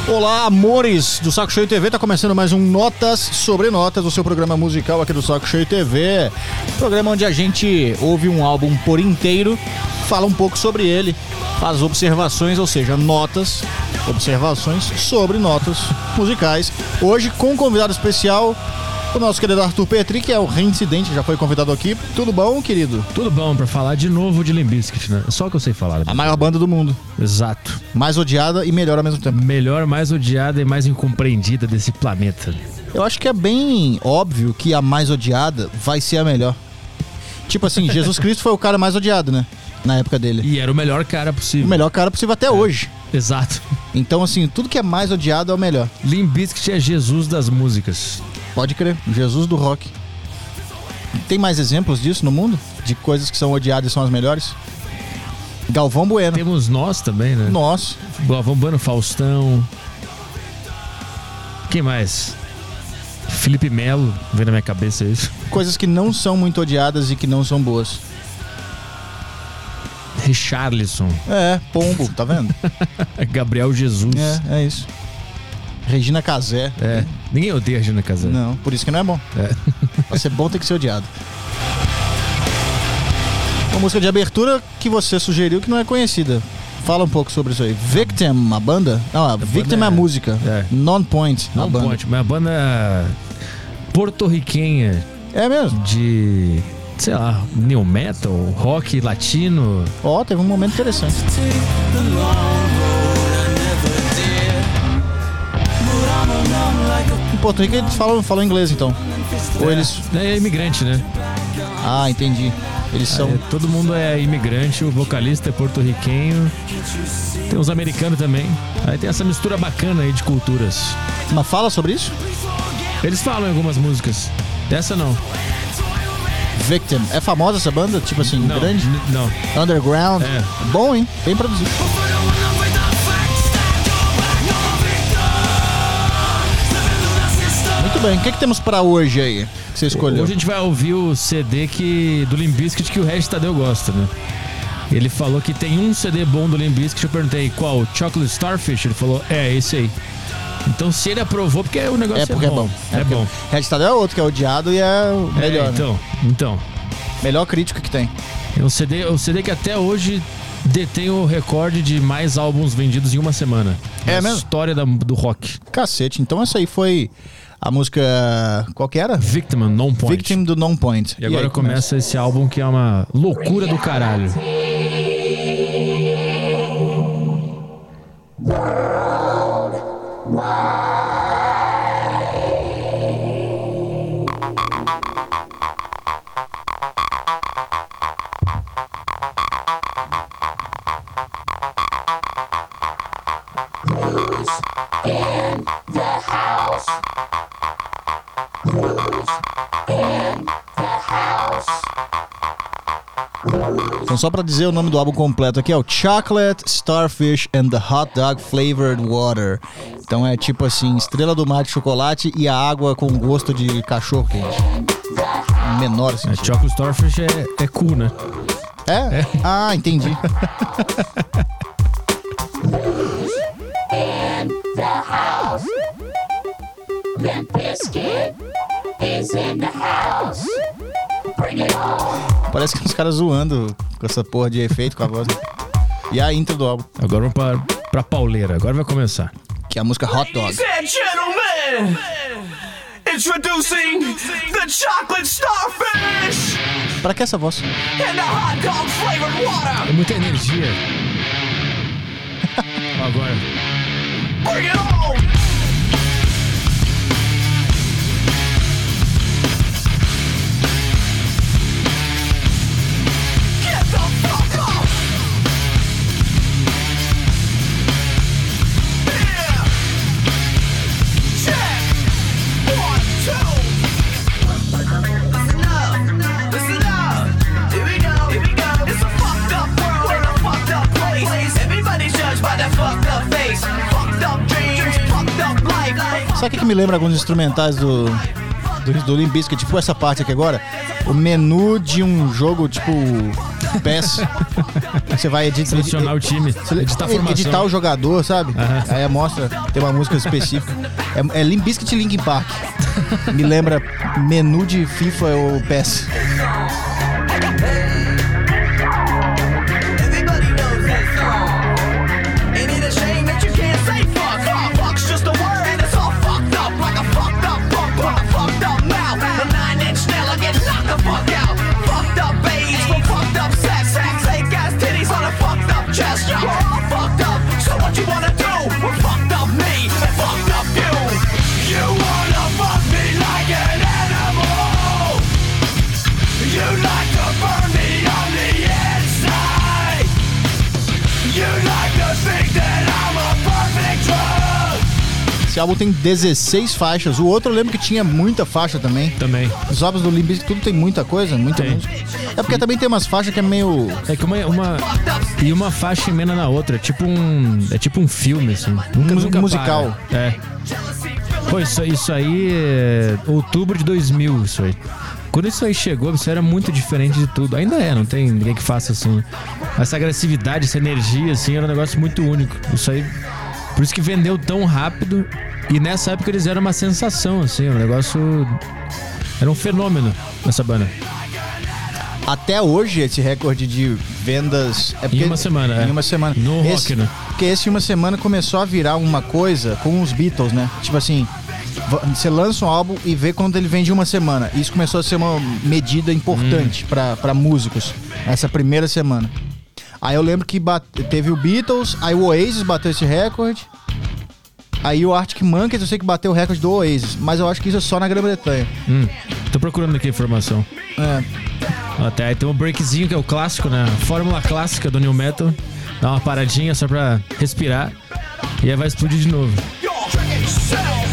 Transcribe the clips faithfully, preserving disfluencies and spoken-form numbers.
Olá, amores do Saco Cheio T V, tá começando mais um Notas sobre Notas, o seu programa musical aqui do Saco Cheio T V. Programa onde a gente ouve um álbum por inteiro, fala um pouco sobre ele, faz observações, ou seja, notas, observações sobre notas musicais. Hoje com um convidado especial, o nosso querido Arthur Petri, que é o reincidente, já foi convidado aqui. Tudo bom, querido? Tudo bom, pra falar de novo de Limp Bizkit, né? É só o que eu sei falar. A maior banda do mundo. Exato. Mais odiada e melhor ao mesmo tempo. Melhor, mais odiada e mais incompreendida desse planeta. Eu acho que é bem óbvio que a mais odiada vai ser a melhor. Tipo assim, Jesus Cristo foi o cara mais odiado, né? Na época dele. E era o melhor cara possível. O melhor cara possível até é. hoje. Exato. Então, assim, tudo que é mais odiado é o melhor. Limp Bizkit é Jesus das músicas. Pode crer, Jesus do rock. Tem mais exemplos disso no mundo? De coisas que são odiadas e são as melhores? Galvão Bueno. Temos nós também, né? Nós. Galvão Bueno, Faustão. Quem mais? Felipe Melo, vem na minha cabeça isso. Coisas que não são muito odiadas e que não são boas. Richarlison. É, Pombo, tá vendo? Gabriel Jesus. É, é isso. Regina Casé. É, ninguém odeia a Regina Casé. Não, por isso que não é bom. É. Pra ser bom tem que ser odiado. Uma música de abertura que você sugeriu que não é conhecida. Fala um pouco sobre isso aí. Victim, a banda? Não, a, a Victim é a música. É. Non-Point, a banda. Non-Point, mas a banda porto-riquenha. É mesmo? De, sei lá, new metal, rock latino. Ó, oh, teve um momento interessante. Em Porto Rico eles falam, falam inglês, então. Ou é, eles... é imigrante, né? Ah, entendi. Eles são... É, todo mundo é imigrante, o vocalista é porto-riquenho. Tem uns americanos também. Aí tem essa mistura bacana aí de culturas. Mas fala sobre isso? Eles falam em algumas músicas. Dessa não. Victim. É famosa essa banda? Tipo assim, não, grande? N- não. Underground? É. Bom, hein? Bem produzido. Muito bem, o que, que temos pra hoje aí que você escolheu? Hoje a gente vai ouvir o C D que, do Limp Bizkit que o Regis Tadeu gosta, né? Ele falou que tem um C D bom do Limp Bizkit. Eu perguntei qual? Chocolate Starfish? Ele falou, é, esse aí. Então se ele aprovou, porque o negócio é, porque é bom. É, é bom. Red Tadeu é outro que é odiado e é o melhor, é, então, né? então. Melhor crítica que tem. É um C D, o C D que até hoje detém o recorde de mais álbuns vendidos em uma semana. É na mesmo? História da, do rock. Cacete, então essa aí foi a música... Qual que era? Victim, Non-Point. Victim do Non-Point. E agora e aí, começa, começa esse álbum que é uma loucura do caralho. Então só pra dizer o nome do álbum completo aqui é o Chocolate Starfish and the Hot Dog Flavored Water. Então é tipo assim, estrela do mar de chocolate e a água com gosto de cachorro quente. Menor assim. É, Chocolate Starfish é, é cool, né? É? é? Ah, entendi. In the house. Limp Bizkit is in the house. Bring it on. Parece que os caras zoando com essa porra de efeito com a voz. E a intro do álbum. Agora vamos pra, pra pauleira. Agora vai começar. Que é a música Hot Dog. Ladies and gentlemen, introducing the Chocolate Starfish Pra que essa voz? and the Hot Dog Flavored Water. É muita energia. Agora. Bring it on. Sabe o que, que me lembra alguns instrumentais do, do, do Limp Bizkit? Tipo essa parte aqui agora. O menu de um jogo tipo Pass. Você vai editar. Selecionar o time, editar a formação. Editar o jogador, sabe? Aham. Aí mostra, tem uma música específica. É, é Limp Bizkit e Linkin Park. Me lembra menu de FIFA ou Pass. Everybody knows that song. Ain't it a shame that you can't say fuck? Fuck, fuck's just a word and it's all fucked up. Like a fucked up punk with a fucked up mouth. A nine inch nail, I get knocked the fuck out. Fucked up babes from fucked up sex. Fake ass titties on a fucked up chest. You're all fucked up, so what you wanna do? Well, fucked up me and fucked up you. You wanna fuck me like an animal. You like to burn me on the inside. You like to think that I'm a perfect drug. Esse álbum tem dezesseis faixas. O outro eu lembro que tinha muita faixa também. Também. Os álbuns do Limp Bizkit tudo tem muita coisa, muita Tem. música. É porque também tem umas faixas que é meio... É que uma, uma. E uma faixa emenda na outra. É tipo um. É tipo um filme, assim. Nunca, Um nunca musical. para. É. Pô, isso, isso aí é outubro de dois mil, isso aí. Quando isso aí chegou, isso era muito diferente de tudo. Ainda é, não tem ninguém que faça assim. Essa agressividade, essa energia, assim, era um negócio muito único. Isso aí. Por isso que vendeu tão rápido. E nessa época eles eram uma sensação, assim, um negócio. Era um fenômeno nessa banda. Até hoje, esse recorde de vendas... É porque- Em uma semana, é. Em uma semana. No esse, rock, né? Porque esse em uma semana começou a virar uma coisa com os Beatles, né? Tipo assim, v- você lança um álbum e vê quando ele vende em uma semana. Isso começou a ser uma medida importante Hum. pra, pra músicos, essa primeira semana. Aí eu lembro que bate- teve o Beatles, aí o Oasis bateu esse recorde. Aí o Arctic Monkeys eu sei que bateu o recorde do Oasis, mas eu acho que isso é só na Grã-Bretanha. Hum, tô procurando aqui a informação. É. Até aí tem um breakzinho que é o clássico, né? A fórmula clássica do New Metal. Dá uma paradinha só pra respirar. E aí vai explodir de novo. Yourself.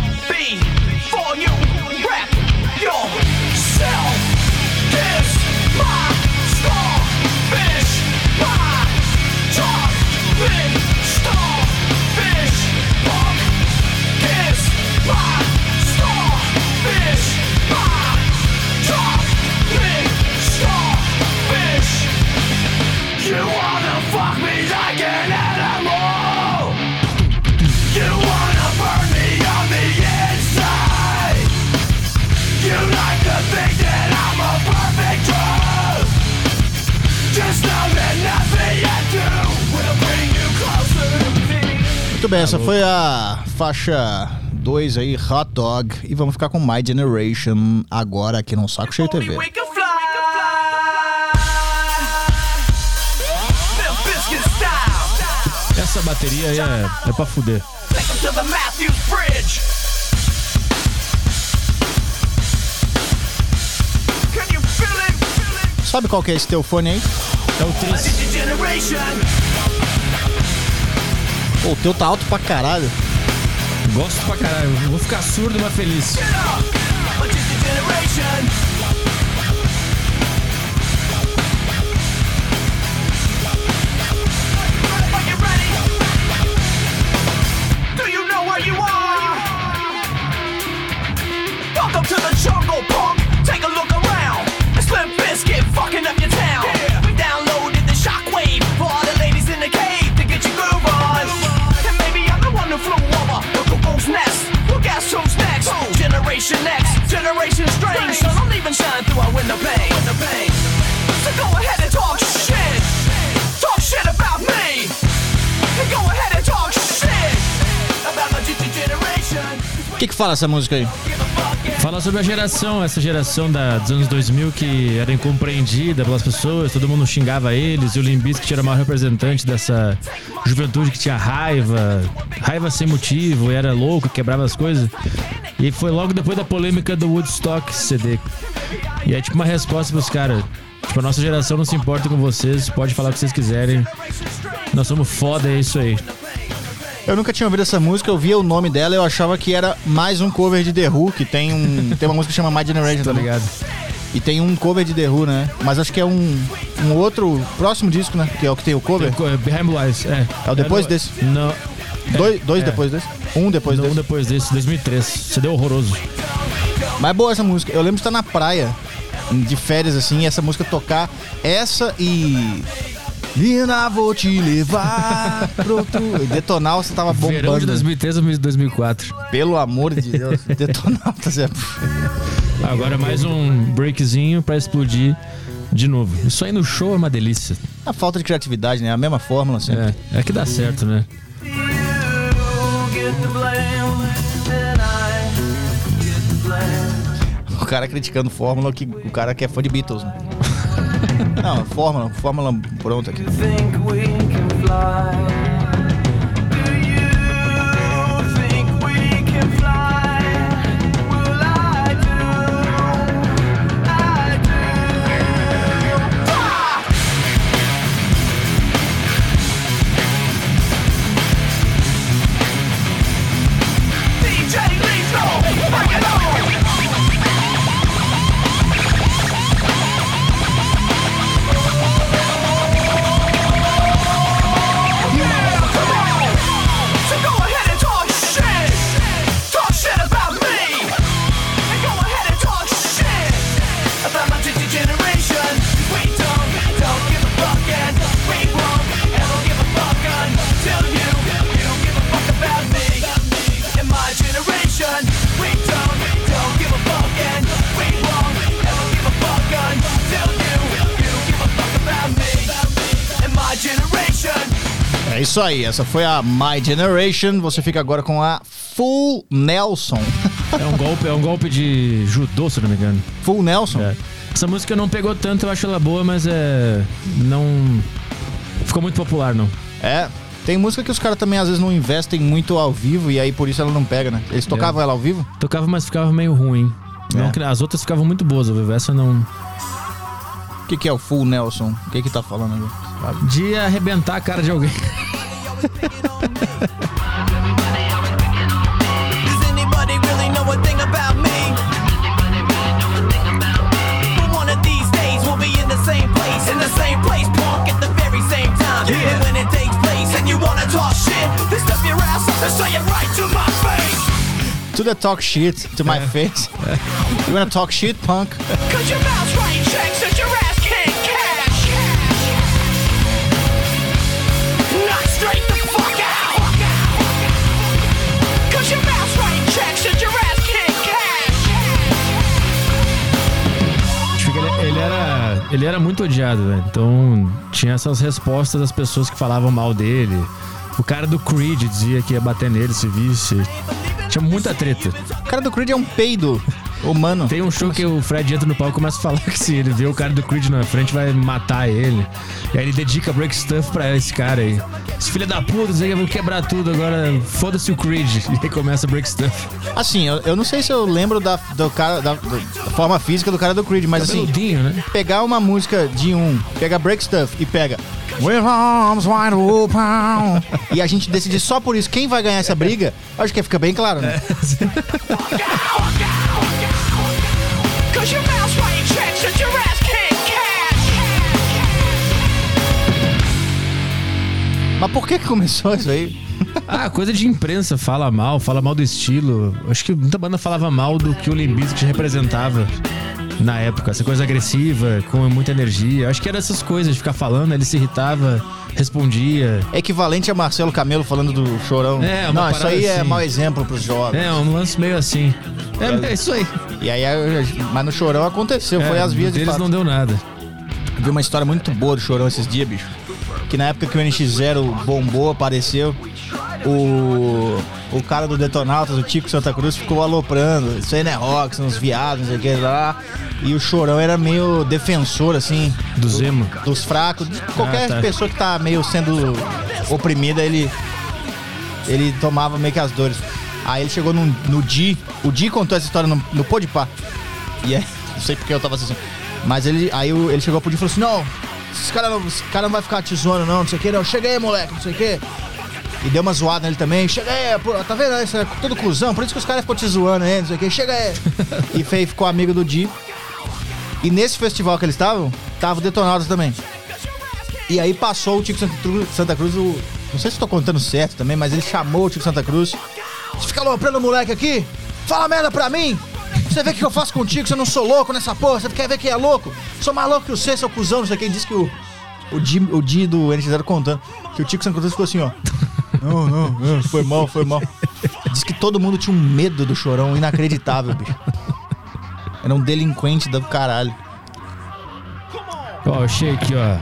Before you wreck yourself. Kiss my starfish. My chocolate starfish. Punk. Kiss my starfish. My chocolate starfish. You wanna fuck me like an animal. You wanna burn me on the inside. You like to think that I'm a perfect drug. Just know that nothing you do will bring you closer to me. Muito bem, essa foi a faixa dois aí, Hot Dog. E vamos ficar com My Generation agora aqui no Saco Cheio T V. We can fly. Limp Bizkit style. Essa bateria aí é, é pra fuder. Take 'em to the Matthews Bridge. Can you feel it? Feel it? Sabe qual que é esse teu fone aí? É o três. Generation. Pô, o teu tá alto pra caralho. Gosto pra caralho. Eu vou ficar surdo, mas feliz. Get up. A generation. Are you ready? Do you know where you are? Welcome to the jungle, punk. Take a look around. It's Limp Bizkit fucking up your town. We downloaded the shockwave for all the ladies in the cave to get your groove on. And maybe I'm the one who flew over the cuckoo's nest. Well, guess who's next? Generation X, Generation Strange. So don't even shine through our window pane. So go ahead and talk shit. Talk shit about me. And go ahead and talk shit about my generation. O que que fala essa música aí? Fala sobre a geração, essa geração da, dos anos dois mil que era incompreendida pelas pessoas, todo mundo xingava eles, e o Limp Bizkit era o maior representante dessa juventude que tinha raiva, raiva sem motivo, e era louco, quebrava as coisas. E foi logo depois da polêmica do Woodstock C D. E é tipo uma resposta pros caras. Tipo, a nossa geração não se importa com vocês, pode falar o que vocês quiserem. Nós somos foda, é isso aí. Eu nunca tinha ouvido essa música, eu via o nome dela e eu achava que era mais um cover de The Who, que tem um tem uma música que chama My Generation Tá também. ligado? E tem um cover de The Who, né? Mas acho que é um, um outro próximo disco, né? Que é o que tem o cover. Behind Blue Eyes, é. É o depois no- desse? Não. Dois, dois é. depois desse? Um depois Não, desse. depois desse, dois mil e três. C D horroroso. Mas é boa essa música. Eu lembro de estar na praia de férias, assim, e essa música tocar. Essa e... Nina, vou te levar pro outro... Detonautas tava bombando. Verão de dois mil e três a dois mil e quatro. Pelo amor de Deus. Detonautas é... Agora mais um breakzinho pra explodir de novo. Isso aí no show é uma delícia. A falta de criatividade, né? A mesma fórmula sempre. É, é que dá certo, né? O cara criticando fórmula, que o cara que é fã de Beatles, né? Não, fórmula, fórmula pronta aqui. É isso aí, essa foi a My Generation. Você fica agora com a Full Nelson. É um golpe, é um golpe de judô, se não me engano. Full Nelson? É. Essa música não pegou tanto, eu acho ela boa, mas é... não... ficou muito popular, não. É, tem música que os caras também às vezes não investem muito ao vivo e aí por isso ela não pega, né? Eles tocavam é. ela ao vivo? Tocava, mas ficava meio ruim. É. Não, as outras ficavam muito boas ao vivo, essa não... O que, que é o Full Nelson? O que que tá falando ali? De arrebentar a cara de alguém. Does anybody really know a thing about me? But one of these days we'll be in the same place, in the same place, punk at the very same time. Yeah. And when it takes place and you wanna talk shit, then step your ass up and say it right to my face. To the talk shit, to my É. face. You wanna talk shit, punk? Cause your mouth's writing checks that your ass can't cash. Knock straight the fuck out. Cause your mouth's writing checks that your ass can't cash. Acho que ele, ele era, ele era muito odiado, né? Então tinha essas respostas das pessoas que falavam mal dele. O cara do Creed dizia que ia bater nele se visse. Tinha muita treta. O cara do Creed é um peido humano. Tem um show que o Fred entra no palco e começa a falar que se ele vê o cara do Creed na frente vai matar ele. E aí ele dedica Break Stuff pra esse cara aí. Esse filho da puta, dizer que eu vou quebrar tudo agora, foda-se o Creed. E aí começa Break Stuff. Assim, eu, eu não sei se eu lembro da, do cara, da, da forma física do cara do Creed, mas assim, Cabeludinho, né? pegar uma música de um, pega Break Stuff e pega With arms wide open e a gente decidir só por isso quem vai ganhar essa briga, acho que fica bem claro, né? Cause your mouth's writing checks that your ass can't cash. Mas por que que começou isso aí? Ah, coisa de imprensa, fala mal, fala mal do estilo. Acho que muita banda falava mal do que o Limp Bizkit representava na época. Essa coisa agressiva, com muita energia. Acho que era essas coisas de ficar falando, ele se irritava, respondia. É equivalente a Marcelo Camelo falando do Chorão. É, uma Não, isso parada aí é assim. mau exemplo pros jovens. É, um lance meio assim. É, é isso aí. E aí, mas no Chorão aconteceu, foi É, as vias de deles fato. não deu nada. Vi uma história muito boa do Chorão esses dias, bicho. Que na época que o N X zero bombou, apareceu, o, o cara do Detonautas, o Tico Santa Cruz, ficou aloprando. Isso aí não é rock, são uns viados, não sei o que lá. E o Chorão era meio defensor, assim. Do Zemo. Dos fracos, de qualquer Ah, tá. pessoa que tá meio sendo oprimida, ele, ele tomava meio que as dores. Aí ele chegou no, no Di, o Di contou essa história no, no Podpah. E aí, não sei porque eu tava assistindo. Mas ele, aí o- ele chegou pro Di e falou assim: não, esse cara não, esse cara não vai ficar te zoando, não, não sei o que, não. Chega aí, moleque, não sei o que. E deu uma zoada nele também. Chega aí, pô, tá vendo? Isso é tudo cuzão, por isso que os caras ficam te zoando aí, não sei o que. Chega aí. E Fei ficou amigo do Di. E nesse festival que eles estavam, tava o Detonautas também. E aí passou o Tico Santa Cruz, Santa Cruz o, não sei se tô contando certo também, mas ele chamou o Tico Santa Cruz. Você fica aloprando o moleque aqui? Fala merda pra mim! Você vê o que eu faço contigo, você não sou louco nessa porra, você quer ver quem é louco? Sou mais louco que você, seu cuzão, não sei quem. Disse que o o Di, o Di do N X zero contando que o Tico Santa Cruz ficou assim, ó. Não, não, não, foi mal, foi mal. Diz que todo mundo tinha um medo do Chorão inacreditável, bicho. Era um delinquente do caralho. Ó, achei aqui, ó.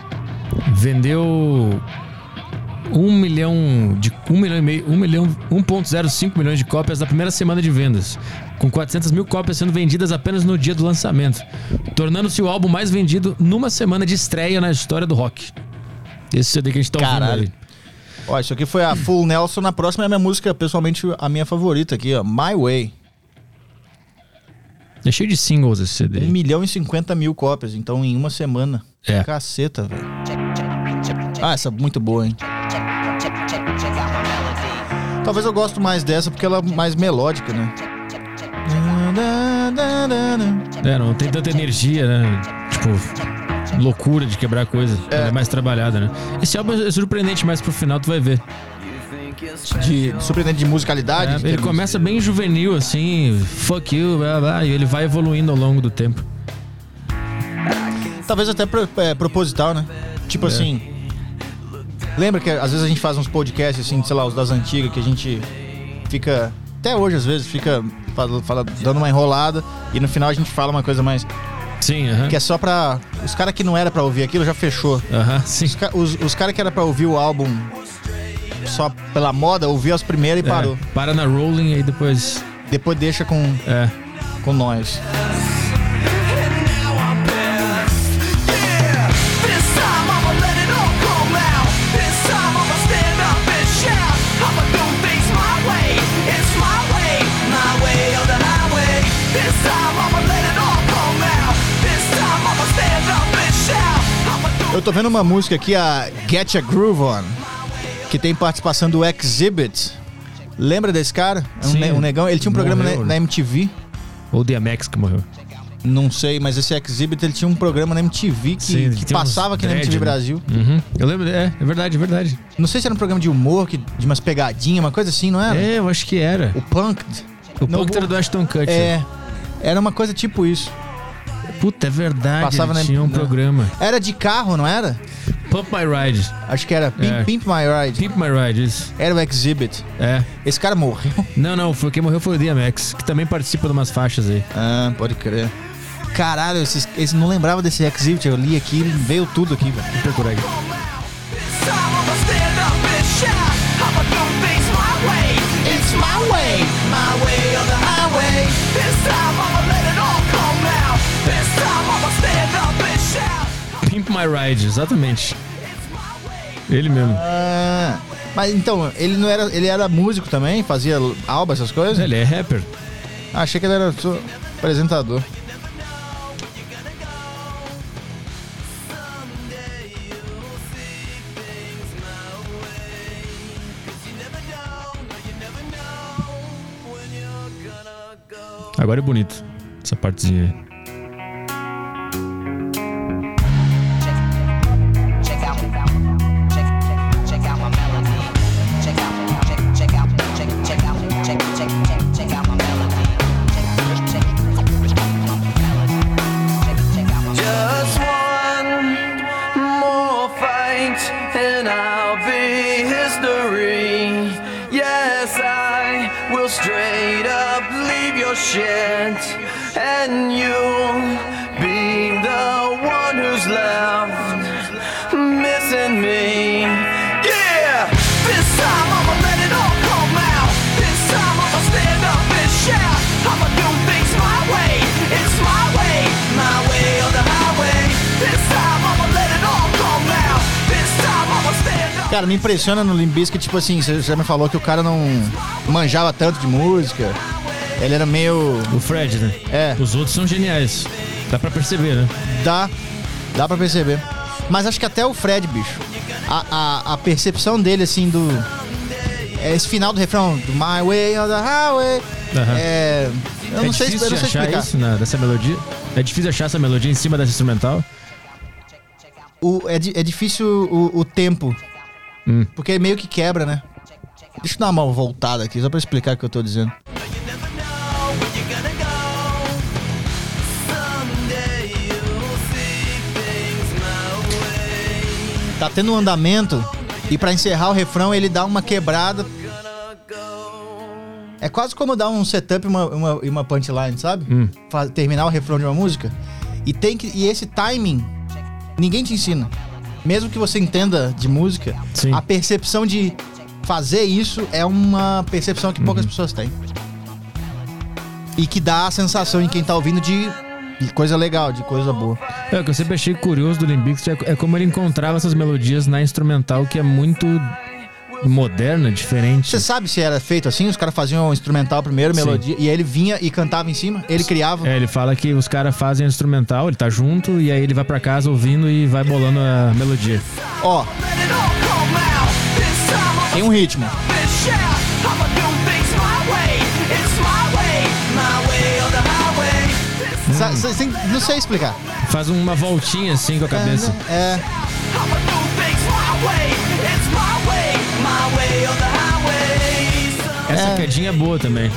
Vendeu um milhão de. Um milhão e meio. Um milhão. um vírgula zero cinco milhões de cópias na primeira semana de vendas. Com quatrocentas mil cópias sendo vendidas apenas no dia do lançamento. Tornando-se o álbum mais vendido numa semana de estreia na história do rock. Esse C D que a gente tá ouvindo Caralho. aí. Ó, isso aqui foi a Full Nelson. Na próxima é a minha música, pessoalmente, a minha favorita aqui, ó. My Way. É cheio de singles esse C D. um milhão e cinquenta mil cópias, então em uma semana. É. Caceta, velho. Ah, essa é muito boa, hein? Talvez eu gosto mais dessa porque ela é mais melódica, né? É, não tem tanta energia, né? Tipo, loucura de quebrar coisa. É. Ela é mais trabalhada, né? Esse álbum é surpreendente, mas pro final tu vai ver. De surpreendente de musicalidade. É, de ele termos- começa bem juvenil, assim, fuck you, blá, blá, e ele vai evoluindo ao longo do tempo. Talvez até pro- é, proposital, né? Tipo É. assim. Lembra que às vezes a gente faz uns podcasts, assim, sei lá, os das antigas, que a gente fica. Até hoje, às vezes, fica fala, fala- dando uma enrolada e no final a gente fala uma coisa mais. Sim, aham. Que é só pra. Os caras que não era pra ouvir aquilo já fechou. Aham, sim. Os, ca- os, os caras que era pra ouvir o álbum só pela moda, ouviu as primeiras e parou. É, para na Rolling e depois. Depois deixa com, É. com nós. This time I'ma let it all come out. This time I'ma stand up and shout. I'ma do things my way. It's my way, my way or the highway. This time I'ma let it all come out. This time I'ma stand up and shout. I'ma do Eu tô vendo uma música aqui, a Get a Groove On, que tem participação do Exhibit. Lembra desse cara? É um, Sim. ne- um negão. Ele tinha um programa Morreu, na, né? na M T V. Ou D M X que morreu. Não sei, mas esse Exhibit ele tinha um programa na M T V que, Sim, que tem uns passava aqui na M T V dread, né? Brasil. Uhum. Eu lembro, é, é verdade, é verdade. Não sei se era um programa de humor, que, de umas pegadinhas, uma coisa assim, não era? É, eu acho que era. O Punk. O Não, Punk era do Ashton Kutcher. É. Era uma coisa tipo isso. Puta, é verdade, Passava ele na- tinha um na- programa. Era de carro, não era? Pump My Ride. Acho que era Pimp, É. Pimp My Ride. Pimp My Ride, isso. Era o Exhibit. É. Esse cara morreu. Não, não, foi, quem morreu foi o D M X, que também participa de umas faixas aí. Ah, pode crer. Caralho, esses, esse não lembrava desse Exhibit. Eu li aqui, veio tudo aqui, velho. Vou procurar aqui. this time I'ma stand up and shout. I'ma do things my way. It's my way, my way or the highway. This time I'ma let it all come out. This time I'ma stand up and shout. Pimp My Ride, exatamente. Ele mesmo. Ah, mas então, ele não era. Ele era músico também? Fazia álbum, essas coisas? Ele é rapper. Ah, achei que ele era só apresentador. Agora é bonito, essa partezinha aí. Check out, check, check, check out my melody. Check out, check, check out, check, check out, check, check, check, check out my melody. Check, check, check my melody. Check, check out my Just one more fight and I'll be history. Yes, I will straight up leave your shit and you'll be the one who's left missing me. Yeah! This time I'ma let it all come out. This time I'ma stand up and shout. I'ma do things my way. It's my way, my way or the highway. This time I'ma let it all come out. This time I'ma stand up. Cara, me impressiona no Limp Bizkit, tipo assim, você já me falou que o cara não manjava tanto de música. Ele era meio. O Fred, né? É. Os outros são geniais. Dá pra perceber, né? Dá. Dá pra perceber. Mas acho que até o Fred, bicho. A, a, a percepção dele, assim, do. É esse final do refrão, do My Way or the Highway. Aham. É. Eu é não sei, difícil eu não de sei achar explicar. isso na, dessa melodia. É difícil achar essa melodia em cima dessa instrumental. O, é, di- é difícil o, o tempo. Hum. Porque meio que quebra, né? Deixa eu dar uma voltada aqui, só pra explicar o que eu tô dizendo. tá tendo um andamento e pra encerrar o refrão ele dá uma quebrada. É quase como dar um setup e uma, uma, uma punchline, sabe? Hum. Fa- terminar o refrão de uma música. E, tem que, e esse timing, ninguém te ensina. Mesmo que você entenda de música, Sim. a percepção de fazer isso é uma percepção que poucas pessoas têm. E que dá a sensação em quem tá ouvindo de, de coisa legal, de coisa boa. É, o que eu sempre achei curioso do Limp Bizkit é, é como ele encontrava essas melodias na instrumental, que é muito moderna, diferente. Você sabe se era feito assim? Os caras faziam o instrumental primeiro, Sim. melodia, e aí ele vinha e cantava em cima? Ele criava? É, ele fala que os caras fazem o instrumental, ele tá junto, e aí ele vai pra casa ouvindo e vai bolando a melodia. Ó, tem um ritmo. Sa- sa- sem- não sei explicar. Faz uma voltinha assim com a cabeça. É, Essa É. quedinha é boa também.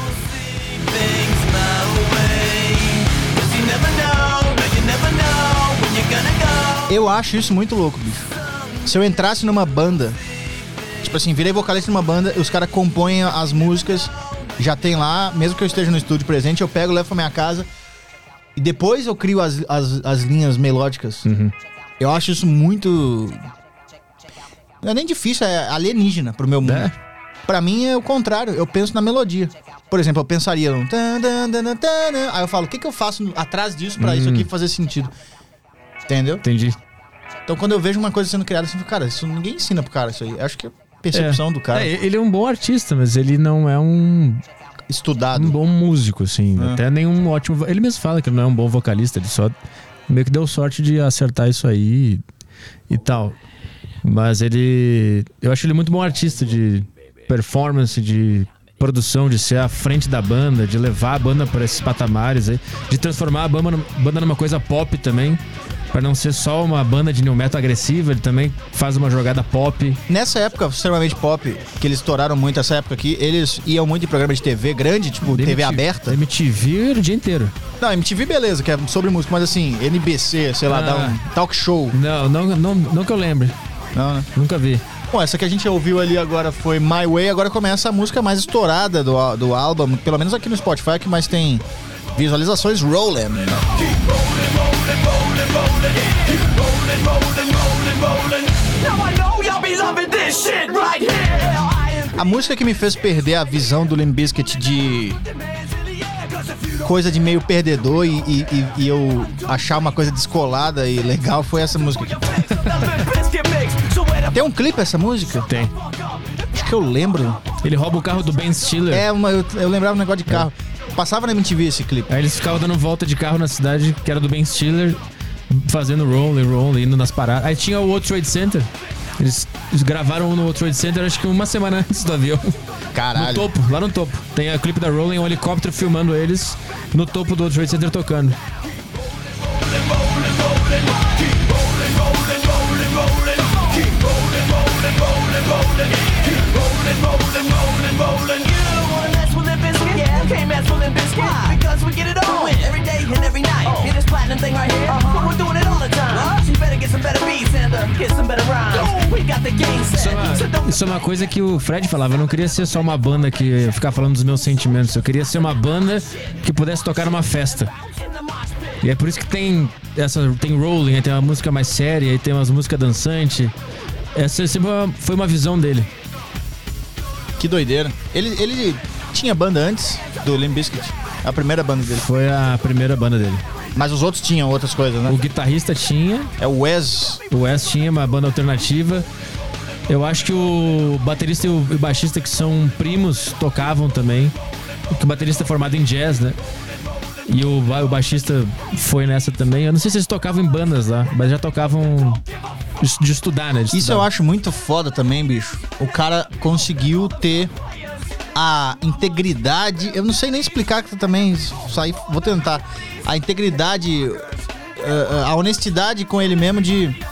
eu acho isso muito louco, bicho. Se eu entrasse numa banda, tipo assim, virei vocalista numa banda, os caras compõem as músicas, já tem lá, mesmo que eu esteja no estúdio presente, eu pego, levo pra minha casa e depois eu crio as, as, as linhas melódicas. Eu acho isso muito... Não é nem difícil, é alienígena pro meu mundo. É. Pra mim é o contrário, eu penso na melodia. Por exemplo, eu pensaria num... tan, tan, tan, tan, tan, aí eu falo, o que, que eu faço no- atrás disso pra isso aqui fazer sentido? Entendeu? Entendi. Então quando eu vejo uma coisa sendo criada, assim, eu fico, cara, isso ninguém ensina pro cara isso aí. Eu acho que é percepção É. do cara, É, ele é um bom artista, mas ele não é um, estudado. um bom músico, assim. É. Até nenhum ótimo. vo- Ele mesmo fala que ele não é um bom vocalista, ele só meio que deu sorte de acertar isso aí e, e tal. Mas ele. Eu acho ele muito bom artista de performance, de produção, de ser à frente da banda, de levar a banda para esses patamares aí, de transformar a banda, banda numa coisa pop também. Pra não ser só uma banda de new metal agressiva, ele também faz uma jogada pop. Nessa época, extremamente pop, que eles estouraram muito essa época aqui, eles iam muito em programa de T V grande, tipo T V M T V aberta. M T V o dia inteiro. Não, M T V beleza, que é sobre música, mas assim, N B C, sei lá, Ah. dá um talk show. Não, não, não, não que eu lembre. Não, né? Nunca vi. Bom, essa que a gente ouviu ali agora foi My Way, agora começa a música mais estourada do, á- do álbum, pelo menos aqui no Spotify, que mais tem visualizações, Rollin'. A música que me fez perder a visão do Limp Bizkit de coisa de meio perdedor e, e- e- e eu achar uma coisa descolada e legal foi essa música aqui. Tem um clipe essa música? Tem. Acho que eu lembro. Ele rouba o carro do Ben Stiller. É, uma, eu, eu lembrava um negócio de carro. Passava na M T V esse clipe. Aí eles ficavam dando volta de carro na cidade, que era do Ben Stiller, fazendo rolling, rolling, indo nas paradas. Aí tinha o World Trade Center. Eles, eles gravaram no World Trade Center, acho que uma semana antes do avião. No Caralho. topo, lá no topo. Tem a clipe da Rolling, um helicóptero filmando eles no topo do World Trade Center tocando. Isso é, uma, isso é uma coisa que o Fred falava. Eu não queria ser só uma banda que ficar falando dos meus sentimentos. Eu queria ser uma banda que pudesse tocar numa festa. E é por isso que tem essa, tem Rolling, aí tem uma música mais séria, aí tem umas músicas dançantes. Essa sempre foi uma- foi uma visão dele. Que doideira. Ele, ele tinha banda antes do Limp Bizkit. A primeira banda dele. Foi a primeira banda dele. Mas os outros tinham outras coisas, O né? guitarrista tinha, É o Wes. o Wes tinha uma banda alternativa. Eu acho que o baterista e o e o baixista, que são primos, tocavam também. Porque o baterista é formado em jazz, né? E o, ba- o baixista foi nessa também. Eu não sei se eles tocavam em bandas lá, mas já tocavam de, de estudar, né? De Isso estudar. eu acho muito foda também, bicho. O cara conseguiu ter a integridade. Eu não sei nem explicar que também. Sair, vou tentar. A integridade, eh, a honestidade com ele mesmo de.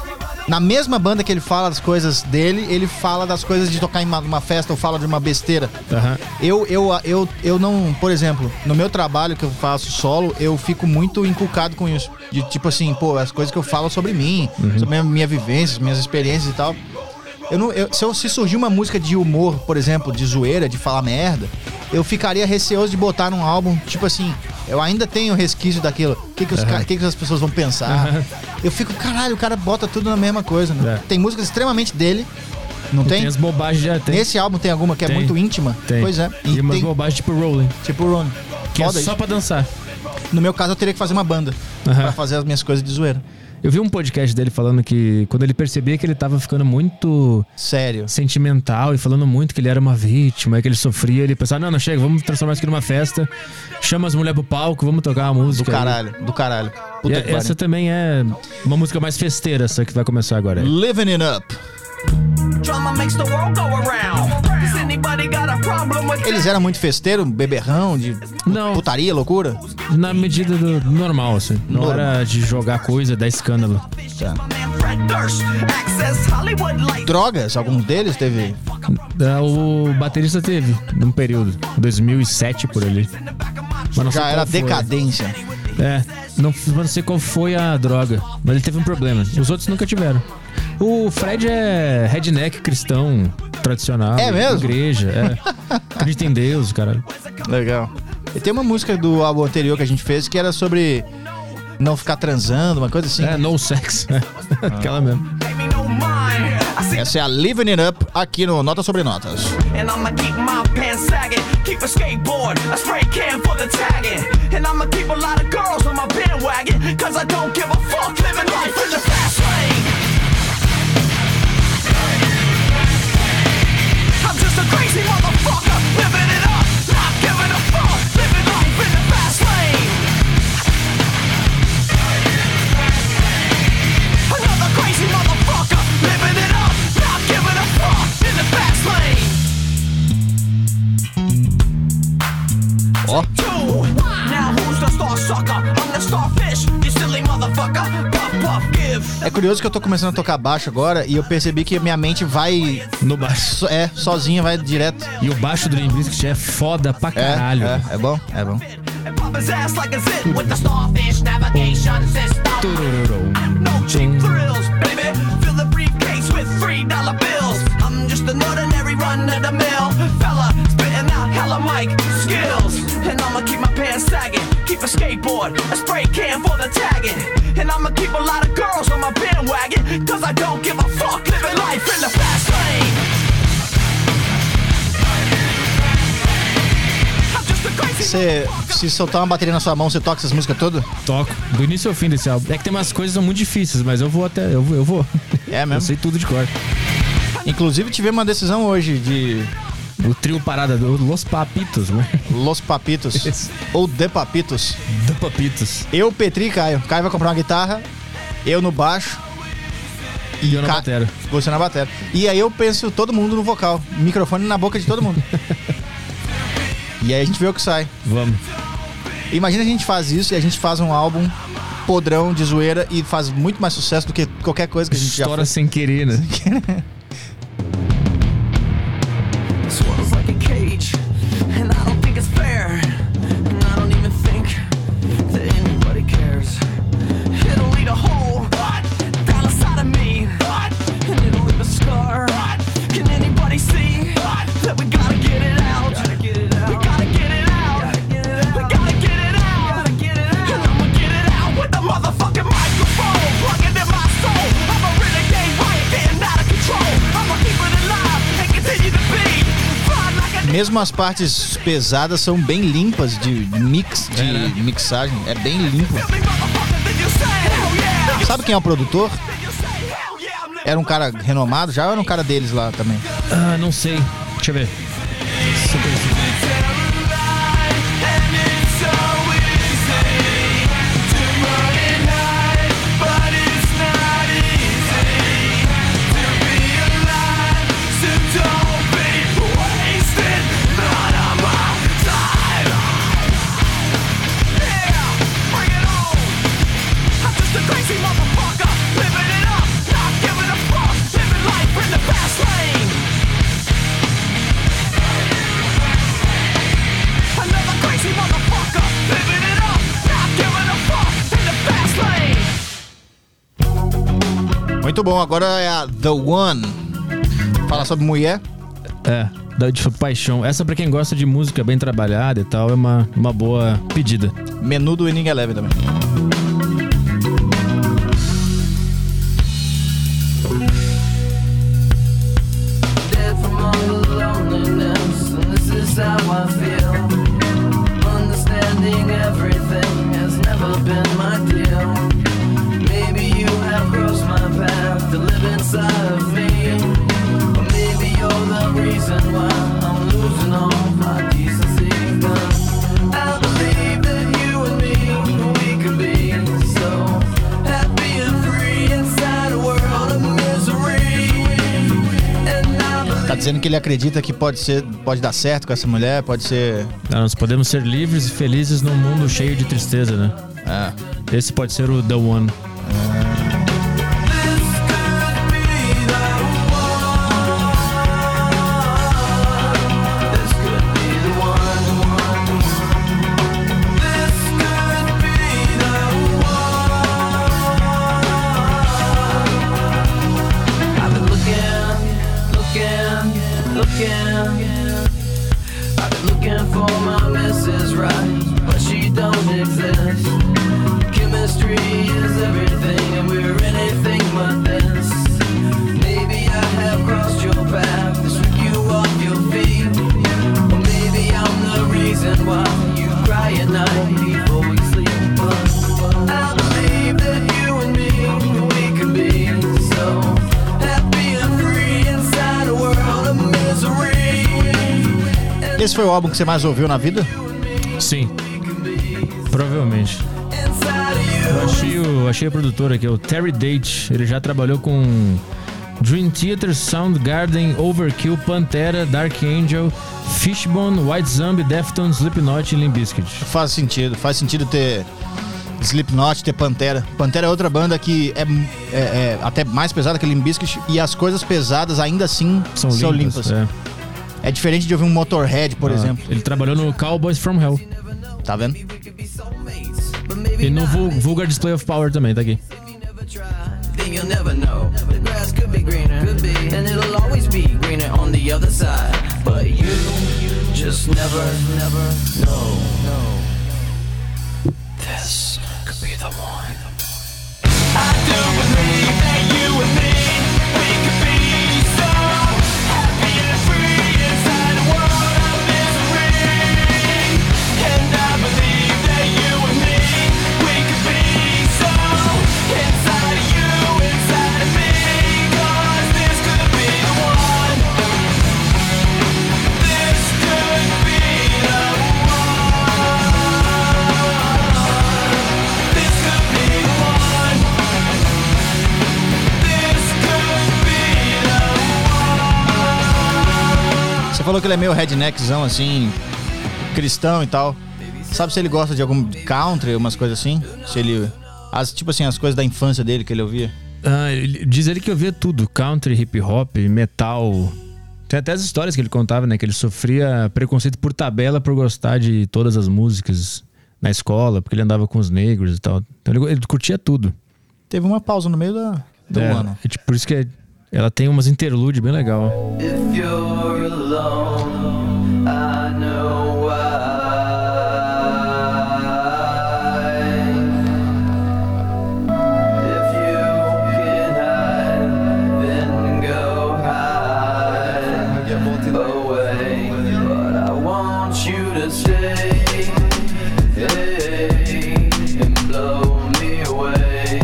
Na mesma banda que ele fala das coisas dele, ele fala das coisas de tocar em uma, uma festa ou fala de uma besteira. Aham. Eu, eu, eu, eu não, por exemplo, no meu trabalho que eu faço solo, eu fico muito inculcado com isso. De tipo assim, pô, as coisas que eu falo sobre mim, sobre minha, minha vivência, minhas experiências e tal. Eu não, eu, se, eu, se surgir uma música de humor, por exemplo, de zoeira, de falar merda, eu ficaria receoso de botar num álbum, tipo assim, eu ainda tenho resquício daquilo. O que, que, os, ca- que, que as pessoas vão pensar? Eu fico, caralho, o cara bota tudo na mesma coisa, né? É. Tem músicas extremamente dele, não tem? Tem as bobagens já tem. Nesse álbum tem alguma que é Tem. muito íntima? Tem. Pois é. E, umas tem, bobagens tipo Rolling. tipo o Ron. Que Foda é só isso. pra dançar. No meu caso, eu teria que fazer uma banda Aham. pra fazer as minhas coisas de zoeira. Eu vi um podcast dele falando que quando ele percebia que ele tava ficando muito Sério. sentimental e falando muito que ele era uma vítima, que ele sofria, ele pensava, não, não chega, vamos transformar isso aqui numa festa, chama as mulheres pro palco, vamos tocar uma Do música. caralho, do caralho. E Puta que essa pariu. também é uma música mais festeira, essa que vai começar agora. Living It Up. Drama makes the world go around. Does anybody got a problem with Eles eram muito festeiro, beberrão, de Não, putaria, loucura? na medida do normal, assim. Não Normal. era de jogar coisa, dar escândalo. Tá. my man Fred Durst? Access Hollywood lights. Drogas, algum deles teve. É, O baterista teve, num período, dois mil e sete por ali. Mas não sei Já qual era foi. decadência. É, não, não sei qual foi a droga, mas ele teve um problema. Os outros nunca tiveram. O Fred é redneck cristão tradicional. É mesmo? Igreja, é. Acredita em Deus, caralho. Legal. E tem uma música do álbum anterior que a gente fez que era sobre não ficar transando, uma coisa assim. É, no sex. É. Aquela mesmo. Pay me no mind. I see, Essa é a Living It Up aqui no Notas sobre Notas. and I'ma keep my pants sagging. Keep a skateboard, a spray can for the tagging. And I'ma keep a lot of girls on my bandwagon. Cause I don't give a fuck living life in the fast lane. I'm just a crazy motherfucker living it up. Not giving a fuck living life in the fast lane. Another crazy motherfucker living it up. Not giving a fuck in the fast lane. Ó, Two. Now who's the star sucker? I'm the starfish, you silly motherfucker. Puff, puff, give. é curioso que eu tô começando a tocar baixo agora e eu percebi que minha mente vai. No baixo. so- É, sozinha, vai direto. E o baixo do Limp Bizkit é foda pra É, caralho. é, é bom, é bom. And pop his ass like a zit with the starfish navigation system. Turururum. No cheap thrills, baby. Fill the briefcase with three dollar bills. I'm just an ordinary run-of-the-mill fella, spitting out hella mic skills. And I'ma keep my pants sagging, keep a skateboard, a spray can for the tagging. And I'ma keep a lot of girls on my bandwagon, cause I don't give a fuck living life in the fast lane. I'm just a crazy Você, se soltar uma bateria na sua mão, você toca essas músicas todas? Toco. Do início ao fim desse álbum. É que tem umas coisas que são muito difíceis, mas eu vou até. Eu vou. Eu, vou. É eu mesmo? sei tudo de cor. Inclusive tivemos uma decisão hoje de O trio parada do Los Papitos, né? Los Papitos. Esse. Ou The Papitos. Do Papitos. Eu, Petri e Caio. Caio vai comprar uma guitarra, eu no baixo. E eu na Ca- batera. Você na bateria. E aí eu penso todo mundo no vocal. Microfone na boca de todo mundo. E aí a gente vê o que sai. Vamos. Imagina a gente faz isso e a gente faz um álbum podrão de zoeira e faz muito mais sucesso do que qualquer coisa que a gente já História fez. sem querer, né? This world's like a cage, and I don't think it's fair. And I don't even think that anybody cares. It'll lead a hole down inside of me, and it'll leave a scar. Can anybody see that we gotta get it out? We gotta get it out. We gotta get it out. And I'ma get it out with the motherfucking microphone, plug it in my soul. I'm a renegade, riot, getting out of control. I'ma keep it alive and continue to be. Mesmo as partes pesadas são bem limpas de mix, de É, né? mixagem. É bem limpo. Sabe quem é o produtor? Era um cara renomado já ou era um cara deles lá também? Ah, não sei. Deixa eu ver. Super- Crazy motherfucker, living it up, not giving Muito bom, agora é a The One. Fala sobre mulher. É, da de paixão. Essa pra quem gosta de música bem trabalhada e tal, é uma, uma boa pedida. Menu do Winning Eleven também. Dead from all the loneliness, and this is how I feel. Understanding everything has never been my deal. Maybe you have crossed my path to live inside of me. Or maybe you're the reason why I'm losing all my decency. I believe that you and me, we can be so happy and free inside a world of misery. And I believe Tá dizendo que ele acredita que pode ser, pode dar certo com essa mulher, pode ser... Nós podemos ser livres e felizes num mundo cheio de tristeza, né? É. Esse pode ser o The One. I've been looking for my missus right, but she don't exist. Chemistry is everything, and we're anything but this. Maybe I have crossed your path to sweep you off your feet, or maybe I'm the reason why you cry at night before we sleep. But I believe that you and me, we can be so happy and free inside a world of misery. Esse foi o álbum que você mais ouviu na vida? Sim, provavelmente. Eu achei o, achei o produtor aqui, o Terry Date. Ele já trabalhou com Dream Theater, Soundgarden, Overkill, Pantera, Dark Angel, Fishbone, White Zombie, Deftones, Slipknot e Limp Bizkit. Faz sentido, faz sentido ter Slipknot, ter Pantera. Pantera é outra banda que é, é, é até mais pesada que Limp Bizkit, e as coisas pesadas ainda assim São, são limpas. limpas. É. É diferente de ouvir um Motorhead, por Ah, exemplo. Ele trabalhou no Cowboys from Hell. Tá vendo? E no Vul- Vulgar Display of Power também, tá aqui. Then you'll never know. The grass could be greener, could be, and it'll always be greener on the other side. But you just never, never know. This could be the one. I do believe that you and me, we could be so happy and free inside a world of misery. And I believe that you and me, we could be so inside of you, inside of me. 'Cause this could be the one. This could be the one. This could be the one. This could be the one. Você falou que ele é meio redneckzão, assim, cristão e tal. Sabe se ele gosta de algum country, umas coisas assim? Se ele... As, tipo assim, as coisas da infância dele que ele ouvia. Ah, ele- diz ele que ouvia tudo: country, hip hop, metal. Tem até as histórias que ele contava, né? Que ele sofria preconceito por tabela por gostar de todas as músicas na escola, porque ele andava com os negros e tal. Então ele, ele curtia tudo. Teve uma pausa no meio da, do É, ano. é tipo, por isso que é- ela tem umas interludes bem legal. If you're alone, I know why. If you can hide, then go hide away. But I want you to stay, hey, and blow me away,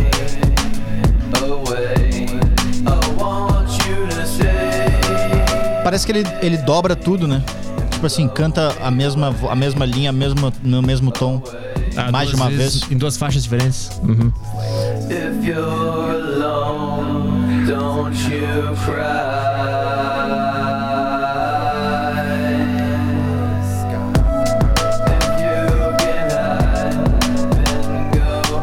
away. I want you to stay. Parece que ele, ele dobra tudo, né? Tipo assim, canta a mesma, vo- a mesma linha, a mesma, no mesmo tom. Ah, mais de duas uma vezes, vez. em duas faixas diferentes. Uhum. If you're alone, don't you cry. If you can hide, then go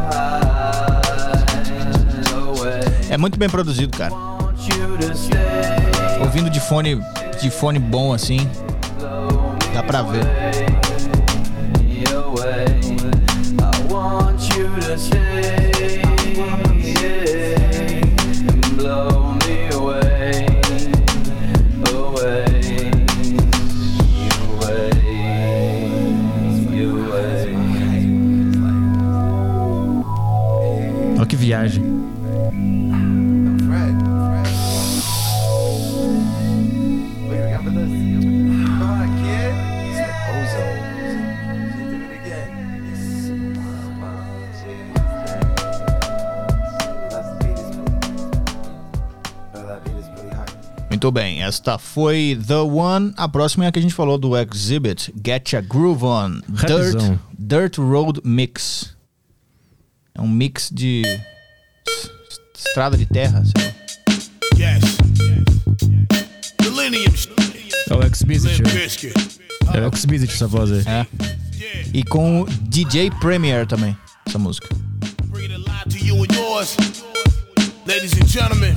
hide away. É muito bem produzido, cara. Want you to stay, Ouvindo de fone, de fone bom assim, dá pra ver. away. I want you to stay, yeah, and blow me away, away, you away, you away. Olha que viagem. Fred, Fred. What you got for this? Come on, kid. It's like ozone. Do it again. Muito bem, esta foi The One. A próxima é a que a gente falou do Exhibit, Get Your Groove On. Dirt, Rapzão. Dirt Road Mix. É um mix de s- estrada de terra, sei lá. Yes. Millennium sh- É o X-Bizit. Limp Bizkit. É o X-Bizit essa voz aí. É. E com o D J Premier também, essa música. Bringing it live to you and yours. Ladies and gentlemen.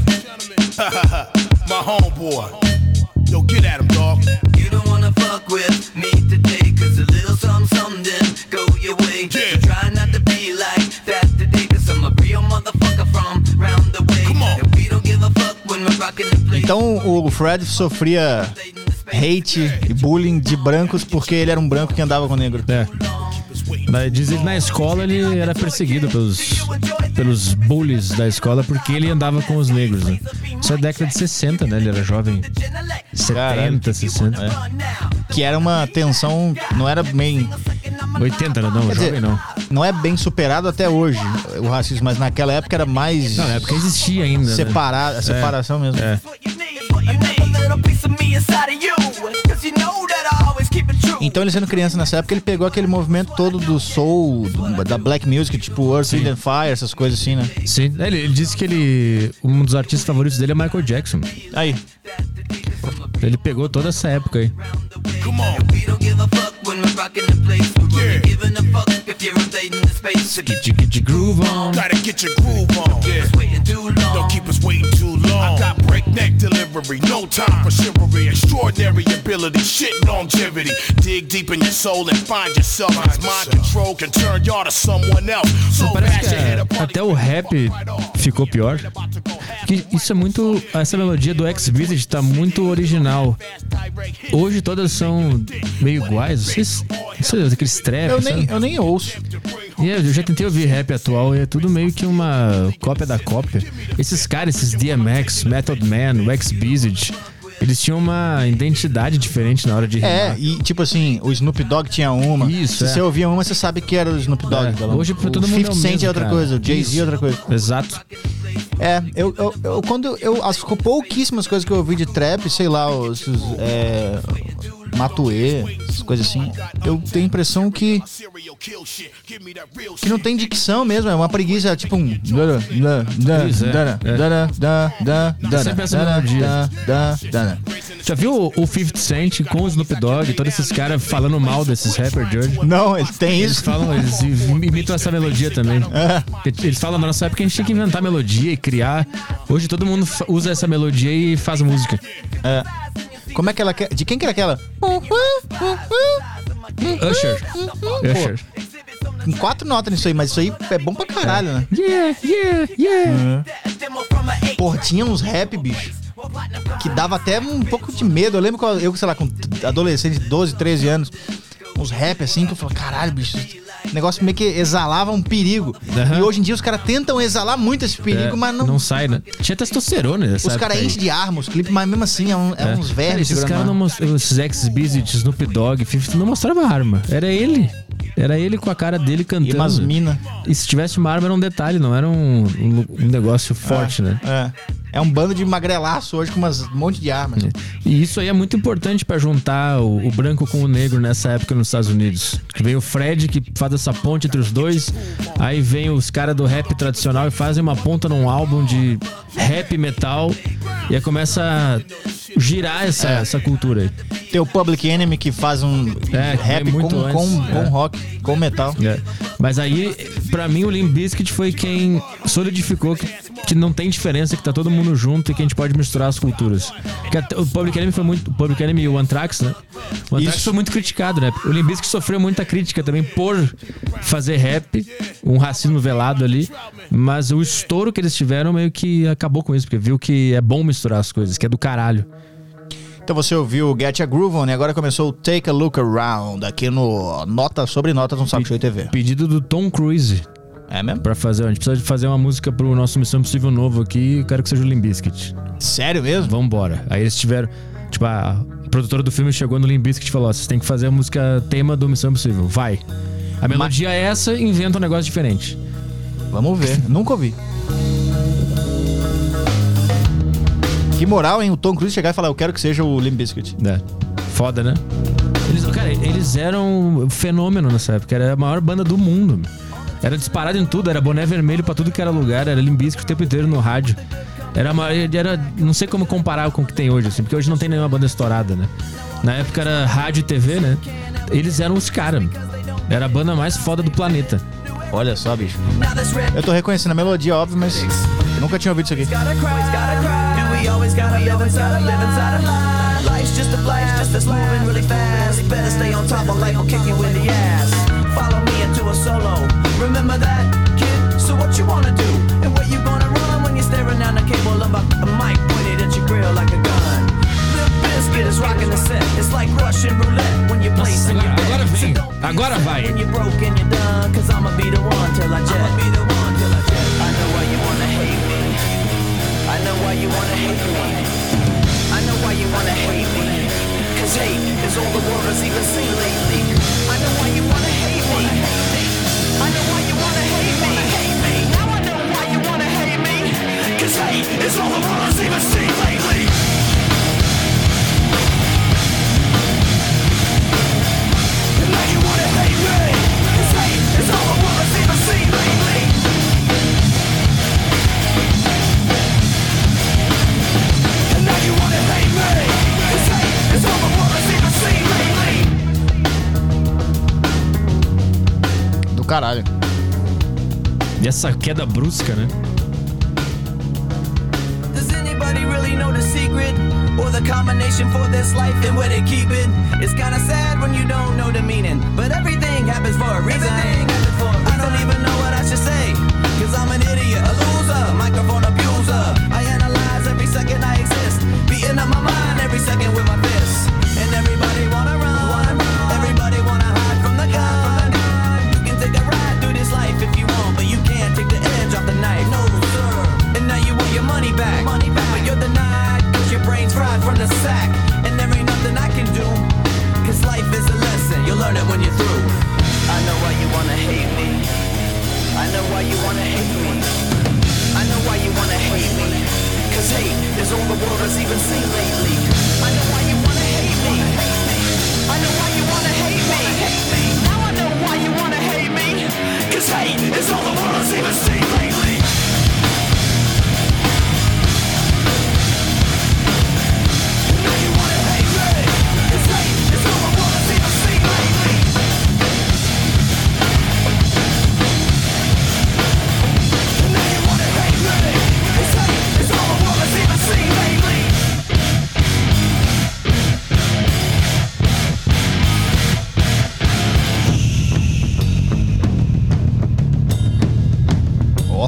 My homeboy. Yo, get at him, dog. You don't wanna fuck with me today, cause a little something, something didn't go your way. Yeah. So try not to be like that today, cause I'm a real motherfucker from round the way. Come on. And we don't give a fuck when we're rocking the place. Então o Fred sofria hate e bullying de brancos porque ele era um branco que andava com negro. É. Na- Diz ele na escola ele era perseguido pelos, pelos bullies da escola porque ele andava com os negros, né? Isso é década de sessenta, né? Ele era jovem. setenta, sessenta. Que era uma tensão, não era bem... oitenta, né? Não, Quer jovem dizer, não. não é bem superado até hoje o racismo, mas naquela época era mais Não, na época existia ainda. né? separado, a separação mesmo. É. Another little piece of me inside of you, cause you know that I always keep it true. Então ele sendo criança nessa época, ele pegou aquele movimento todo do soul, do- da black music, tipo Earth, Wind and Fire, essas coisas assim, né? Sim, ele, ele disse que ele. Um dos artistas favoritos dele é Michael Jackson. Aí, Ele pegou toda essa época aí. Come on. We don't give a fuck when we're rocking the place. We're Yeah. only giving a fuck if you're invading the space. So get Get your, get your groove on. Gotta get your groove on. Yeah. waiting too long. Don't keep us waiting too long. I got breakneck delivery, no time for chivalry. Extraordinary ability, shit longevity. Dig deep in your soul and find yourself. Cause mind control can turn y'all to someone else. So Parece bash que your head é, up on até o rap ficou pior. Que isso é muito. Essa melodia do X-Bizit tá muito original. Hoje todas são meio iguais. Vocês. Vocês aqueles trap. eu sabe? nem, eu nem ouço. E eu já tentei ouvir rap atual e é tudo meio que uma cópia da cópia. Esses caras, esses D M X, Method Man, o X-Bizit, eles tinham uma identidade diferente na hora de É, rimar. e tipo assim, o Snoop Dogg tinha uma. Isso, Se é. você ouvia uma, você sabe que era o Snoop Dogg. É, pelo- hoje pra o todo mundo é o fifty Cent mesmo, é outra cara. coisa, o Jay-Z Isso. é outra coisa. Exato. É, eu, eu, eu quando eu. As pouquíssimas coisas que eu ouvi de trap, sei lá, os. os, é, Matuê, essas coisas assim, eu tenho a impressão que. Que não tem dicção mesmo, é uma preguiça, é tipo um. Isso, é, é. Sempre essa melodia. Já viu o fifty Cent com o Snoop Dogg, todos esses caras falando mal desses rappers de hoje? Não, ele tem Eles isso. falam, eles imitam essa melodia também. Eles falam na nossa época que a gente tinha que inventar melodia e criar. Hoje todo mundo fa- usa essa melodia e faz música. É. Como é que ela quer. De quem que era aquela? Usher. Usher. Com quatro notas nisso aí, mas isso aí é bom pra caralho, né? Yeah, yeah, yeah. Porra, tinha uns rap, bicho, que dava até um pouco de medo. Eu lembro que eu, eu, sei lá, com adolescente de doze, treze anos, uns rap assim, que eu falava, caralho, bicho, o negócio meio que exalava um perigo. Aham. E hoje em dia os caras tentam exalar muito esse perigo, É, mas não. não sai, né? Tinha testosterona nessa Os época caras aí. enchem de arma os clipes, mas mesmo assim é, um- é uns Cara, vermes esses segurando caras arma. não mostravam, esses X-Bizit, Snoop Dogg, fifty, não mostravam arma. Era ele. Era ele com a cara dele cantando. E umas mina. E se tivesse uma arma era um detalhe, não era um, um- um negócio forte, né? É. É um bando de magrelaço hoje com umas, um monte de armas. E isso aí é muito importante pra juntar o, o branco com o negro nessa época nos Estados Unidos. Que vem o Fred, que faz essa ponte entre os dois. Aí vem os caras do rap tradicional e fazem uma ponta num álbum de rap metal. E aí começa a girar essa, É. essa cultura aí. Tem o Public Enemy que faz um É, rap é muito com, antes. com, com É. rock, com metal. É. Mas aí, pra mim, o Limp Bizkit foi quem solidificou que, que não tem diferença, que tá todo mundo junto e que a gente pode misturar as culturas. Porque até o Public Enemy foi muito... O Public Enemy e o Anthrax, né? O Anthrax Isso. foi muito criticado, né? O Limp Bizkit sofreu muita crítica também por fazer rap, um racismo velado ali. Mas o estouro que eles tiveram meio que acabou com isso, porque viu que é bom misturar as coisas, que é do caralho. Então você ouviu o Get a Groove On e agora começou o Take a Look Around aqui no Nota sobre Notas no Saco Cheio T V. Pedido do Tom Cruise. É mesmo? Pra fazer, a gente precisa de fazer uma música pro nosso Missão Impossível novo aqui. Eu quero que seja o Limp Bizkit. Sério mesmo? Vambora. Aí eles tiveram. Tipo, a produtora do filme chegou no Limp Bizkit e falou: ó, vocês têm que fazer a música tema do Missão Impossível. Vai. A melodia é essa e inventa um negócio diferente. Vamos ver. Nunca ouvi. Que moral, hein? O Tom Cruise chegar e falar: eu quero que seja o Limp Bizkit. É. Foda, né? Eles, cara, eles eram um fenômeno nessa época. Era a maior banda do mundo. Era disparado em tudo. Era boné vermelho pra tudo que era lugar. Era Limp Bizkit o tempo inteiro no rádio. Era, uma, era não sei como comparar com o que tem hoje, assim, porque hoje não tem nenhuma banda estourada, né? Na época era rádio e T V, né? Eles eram os caras. Era a banda mais foda do planeta. Olha só, bicho. Eu tô reconhecendo a melodia, óbvio, mas eu nunca tinha ouvido isso aqui. Gotta cry, gotta cry. Do we always gotta live inside, live inside a lie? Life's just a blast, that's moving really fast. Better stay on top of life, will kick you in the ass. Follow me into a solo. Remember that, kid? So what you wanna do? And where you gonna run when you're staring down the cable of a, a mic pointed at your grill like a gun? Limp Bizkit is rocking the set. It's like Russian roulette when you're placing your bet. Agora vem, So don't be agora upset vai. when you're broke and you're done, cause I'ma be the one till I jet. I'ma be the one till I jet. I know why you wanna hate me. I know why you wanna hate me. I know why you wanna hate me. Cause hate is all the world has even seen lately. I know why you wanna hate me. I know why you wanna hate me. Now I know why you wanna hate me. Cause hate is all the world has even seen lately. And now you wanna hate me. Cause hate is all the world has even seen lately. And now you wanna hate me. Cause hate is all the world has even seen lately. Do caralho. E essa queda brusca, né? Does anybody really know the secret? Or the combination for this life and where they keep it? It's kinda sad when you don't know the meaning. But everything happens for a reason. I don't even know what I should say. Cause I'm an idiot, a loser, microphone abuser. I analyze every second I exist. Beating up my mind every second with my fists. And everybody wanna run. Everybody wanna hide from the gun. You can take a ride through this life if you want, but you can't take the edge off the knife. No, sir. And now you want your money back. Money back. But you're denied, cause your brain's fried from the sack. And there ain't nothing I can do. Cause life is a lesson, you'll learn it when you're through. I know why you wanna hate me. I know why you wanna hate me. I know why you wanna hate me. Cause hate is all the world has even seen lately. I know why you wanna hate me. I know why you wanna hate me. Now I know why you wanna hate me. Cause hate is all the world has even seen lately. Now you wanna hate me. Cause hate is all the world has even seen lately. Now you wanna hate me. Cause hate is all the world has even seen lately. Ó.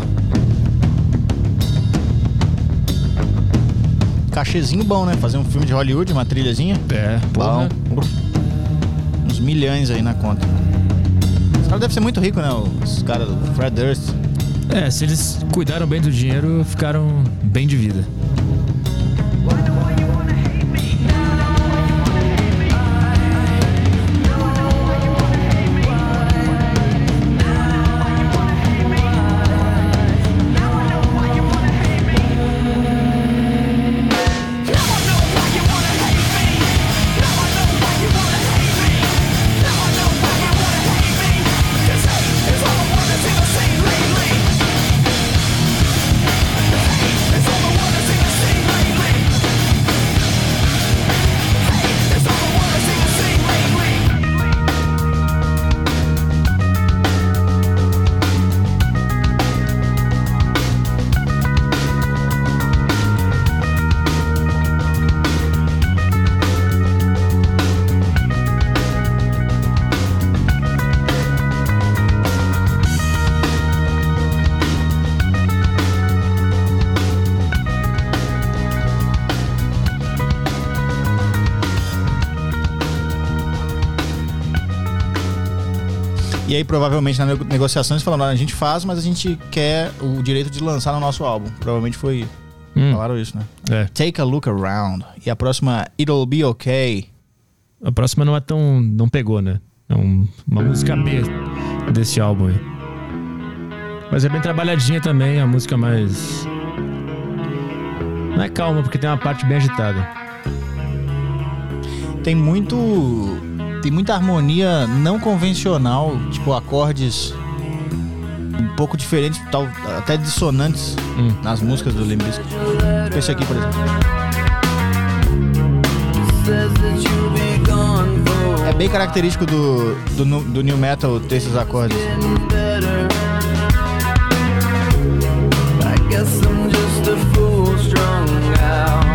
Cachezinho bom, né? Fazer um filme de Hollywood, uma trilhazinha. É, Bom. porra. Uns milhões aí na conta. Os caras devem ser muito ricos, né? Os caras do Fred Durst. É, se eles cuidaram bem do dinheiro, ficaram bem de vida. It's all the world has E aí, provavelmente, na nego- negociação, eles falaram, a gente faz, mas a gente quer o direito de lançar no nosso álbum. Provavelmente foi... Hum. Falaram isso, né? É. Take a Look Around. E a próxima, It'll Be Okay. A próxima não é tão... Não pegou, né? É um- uma música B desse álbum aí. Mas é bem trabalhadinha também, a música mais... Não é calma, porque tem uma parte bem agitada. Tem muito... Tem muita harmonia não convencional, tipo acordes um pouco diferentes, tal, até dissonantes Hum. nas músicas do Limp Bizkit. Tipo esse aqui, por exemplo. É bem característico do, do, nu- do New Metal ter esses acordes. I guess I'm just a fool strung out.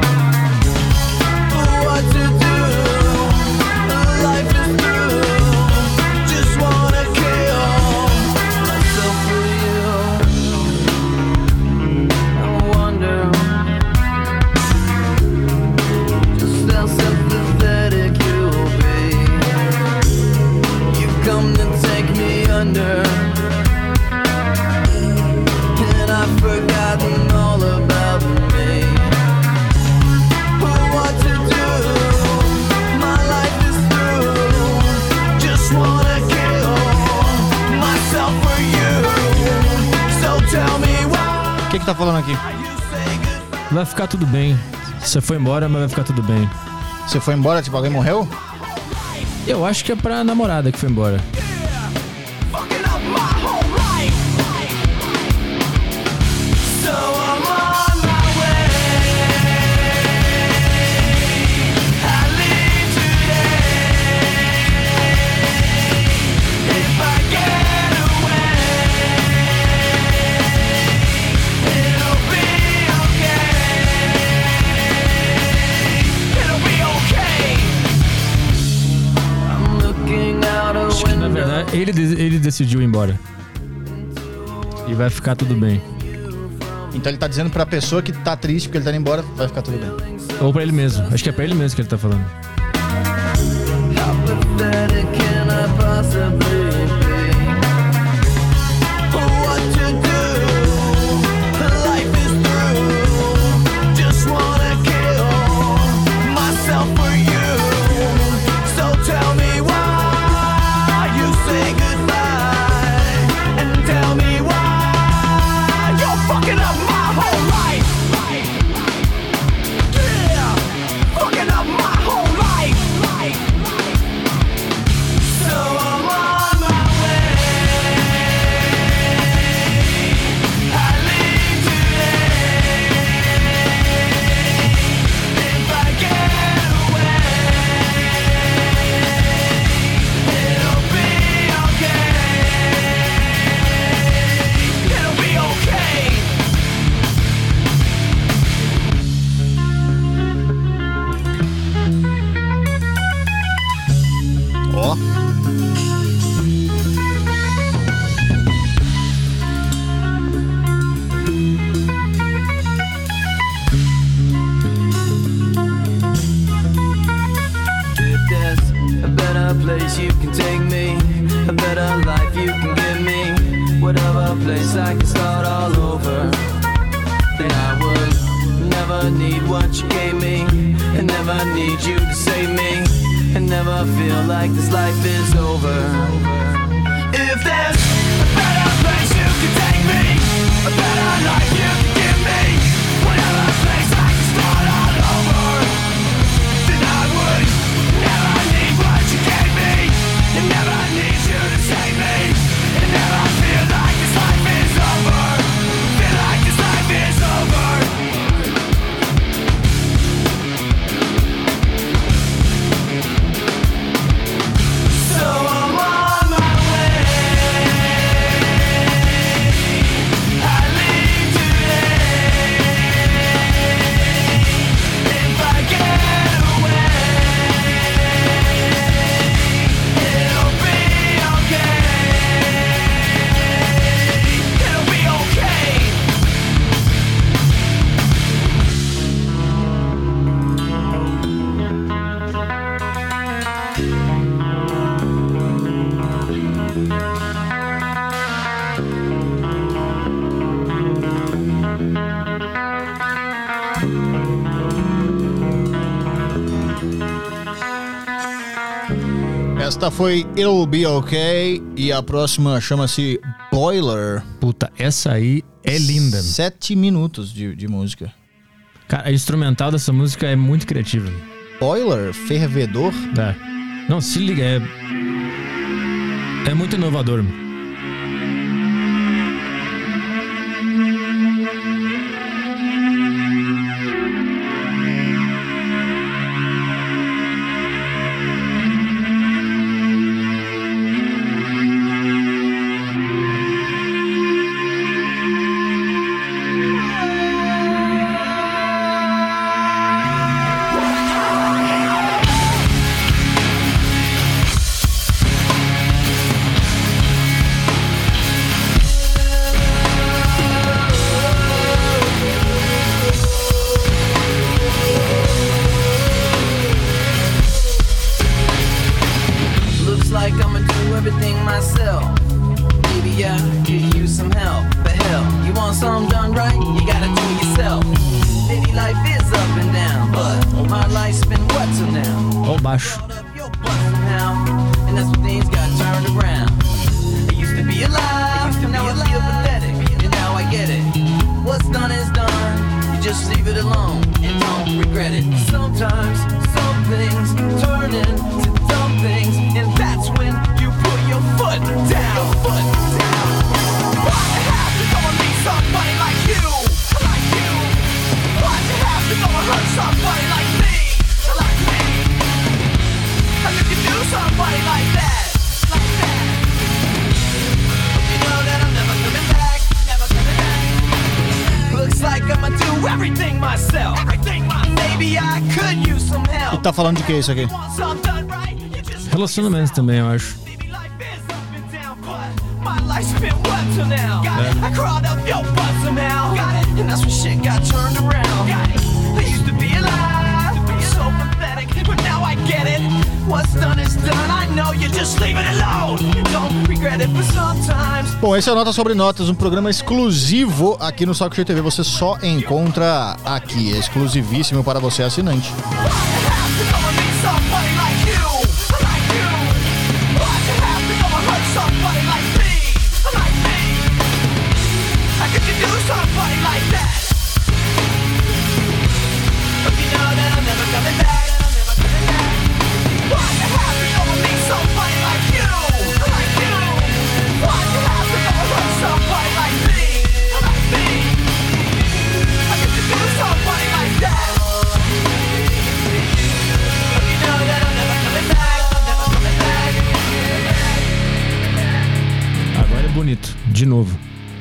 What to do? Life is through. Just wanna kill myself for you. I wonder just how sympathetic you'll be. You come to take me under. And I've forgotten all about me. What to do? My life is through. Just wanna kill myself for you. So tell me why O que que tá falando aqui? you say goodbye. Vai ficar tudo bem. Você foi embora, mas vai ficar tudo bem. Você foi embora, tipo, alguém morreu? Eu acho que é pra namorada que foi embora. Fucking up my whole life. So I'm on my way. I leave today. If I get away, it'll be okay. It'll be okay. I'm looking out a Acho que na window. verdade ele, de- ele decidiu ir embora. E vai ficar tudo bem. Então ele tá dizendo pra pessoa que tá triste porque ele tá indo embora, vai ficar tudo bem. Ou pra ele mesmo. Acho que é pra ele mesmo que ele tá falando. How pathetic can I possibly be? What to do? Life is through. Just wanna kill myself for you. So tell me why you say goodbye, and tell me why you're fucking up my whole life. Yeah, fucking up my whole life. So I'm on my way. I leave today. If I get away, it'll be okay. It'll be okay. Ó. If there's a better place you can take me, a better life you can give me, whatever place I can start all over, then I would never need what you gave me, and never need you to save me, and never feel like this life is over. If there's a better place you can take me, a better life you can give me, whatever place I can start all over, then I would never need what you gave me, and never need you to save me, and never feel like this life is over, feel like this life is over. So I'm on Esta foi It'll Be Okay e a próxima chama-se Boiler. Puta, essa aí é linda. Sete minutos de, de música. Cara, a instrumental dessa música é muito criativa. Boiler? Fervedor? É. Não, se liga, é... É muito inovador. E tá falando de que isso aqui? Relacionamentos também, eu acho. Bom, esse é o Notas sobre Notas, um programa exclusivo aqui no Saco Cheio T V. Você só encontra aqui, é exclusivíssimo para você assinante. Agora é bonito, de novo.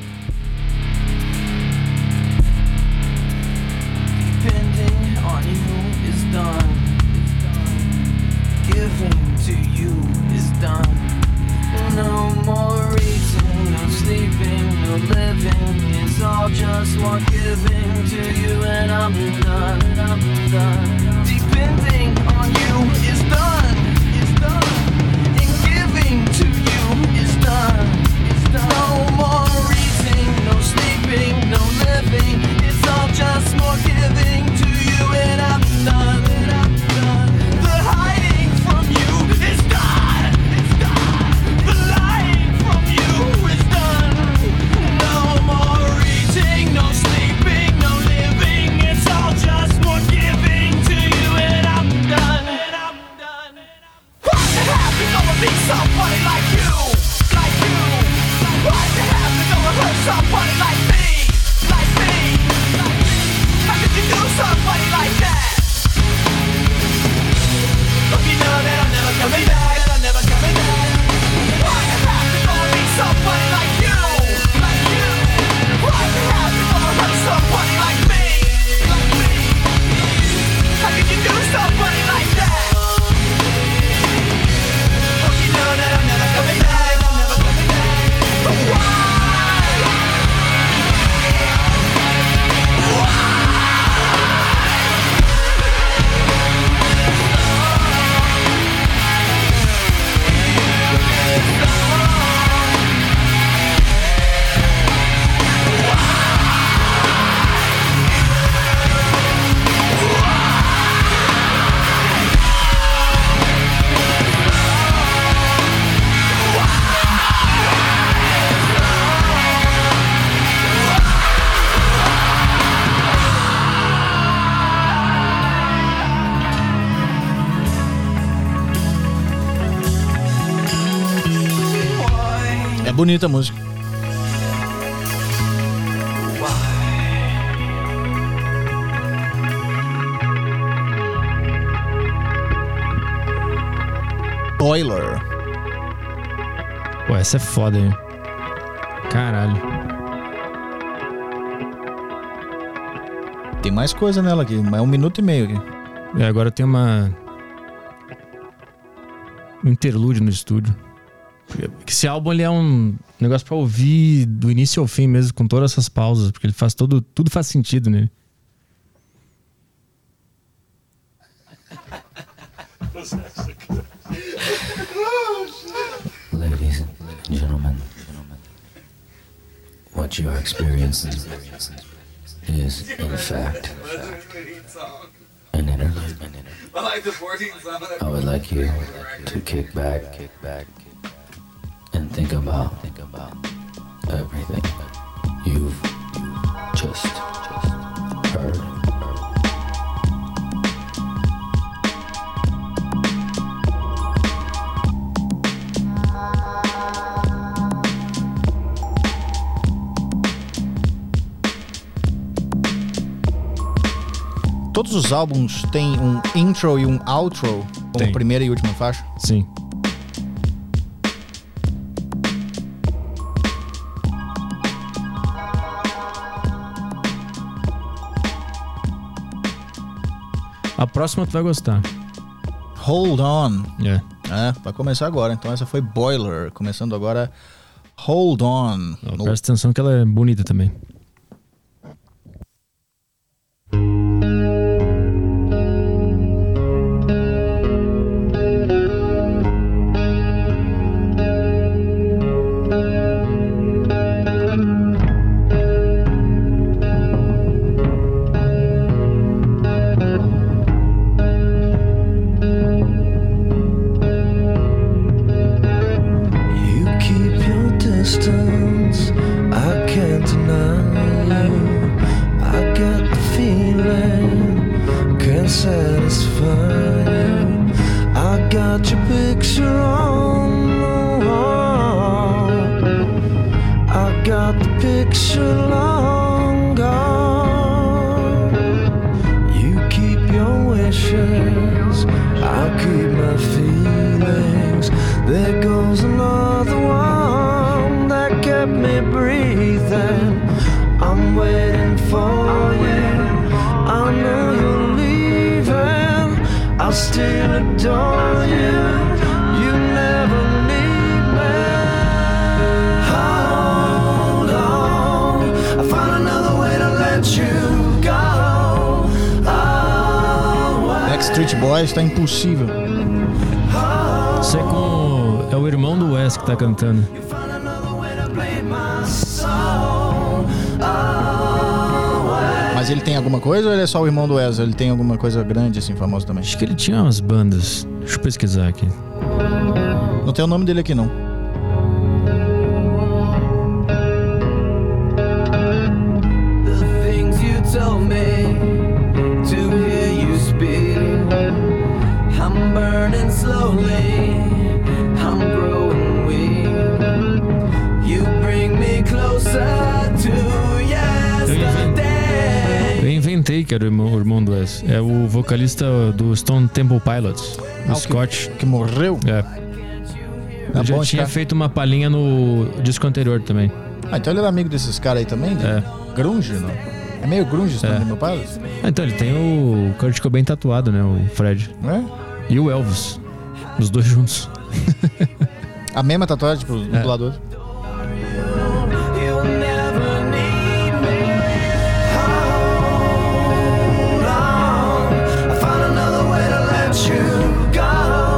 Just want giving to you and I'm done, I'm done. Depending on you is done, is done. And giving to you is done, is done. No more reason. É bonita a música. Boiler. Pô, essa é foda, hein? Caralho. Tem mais coisa nela aqui, mas é um minuto e meio aqui. E agora tem uma... um interlúdio no estúdio. Esse álbum ele é um negócio pra ouvir do início ao fim mesmo, com todas essas pausas, porque ele faz todo... tudo faz sentido nele. Ladies and gentlemen, what you are experiencing is, in fact, an interlude. I like the fourteen song. I would like you to kick back, kick back, and think about, think about everything you've just, just heard. Todos os álbuns têm um intro e um outro, como Tem. primeira e última faixa? Sim. A próxima tu vai gostar. Hold On. É. É, vai começar agora. Então essa foi Boiler. Começando agora Hold On. Ó, No- presta atenção que ela é bonita também. You keep your distance, I can't deny you. I get the feeling, can't satisfy you. I got your picture on the wall. I got the picture long gone. You keep your wishes, I'll keep my feelings. There goes another one that kept me breathing. I'm waiting for you. I know you're leaving. I'll still adore you. You never need me. Hold on, I found another way to let you go. Away. Backstreet Boys tá impossível. Isso é com... é o irmão do Wes que tá cantando. Find another way to play my soul away. Mas ele tem alguma coisa ou ele é só o irmão do Wes? Ele tem alguma coisa grande, assim, famosa também? Acho que ele tinha umas bandas. Deixa eu pesquisar aqui. Não tem o nome dele aqui, não. The things you told me to hear you speak. I'm burning slowly. I'm growing weak. You bring me closer to yesterday. Eu inventei que era o irmão, o irmão do Wes. É o vocalista do Stone Temple Pilots, o Ah, o Scott. Que, que morreu? É. Tá Ele já bom esse tinha cara? feito uma palhinha no disco anterior também. Ah, então ele era amigo desses caras aí também? De É. grunge, não? É meio grunge esse É. nome do meu pai? Ah, então ele tem o Kurt Cobain tatuado, né? O Fred. Não é? E o Elvis. Os dois juntos. A mesma tatuagem, tipo, um É. do lado do outro. You'll never need me. Hold on, I found another way to let you go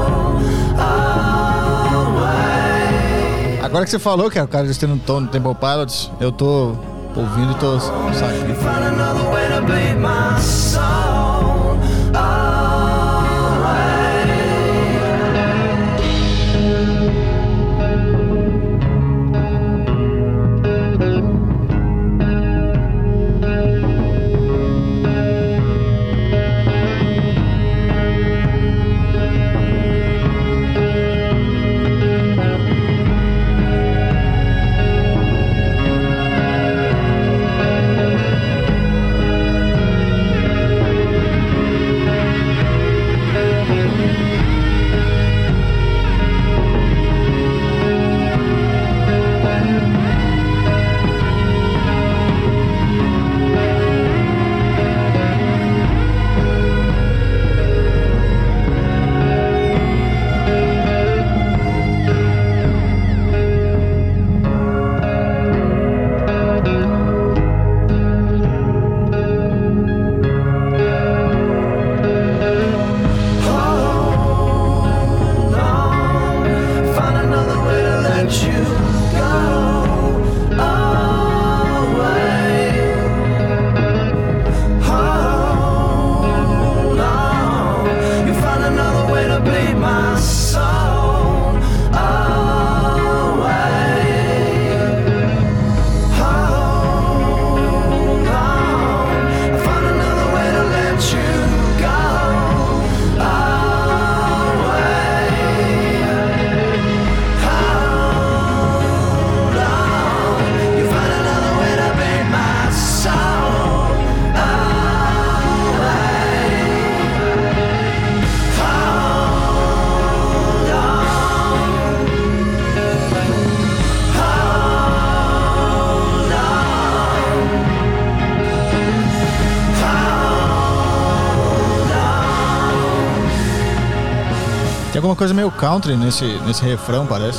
away. Agora que você falou que é o cara do Stone Temple Pilots, eu tô ouvindo e tô sacando. Find another way to bleed my soul away. uma coisa meio country nesse, nesse refrão, parece.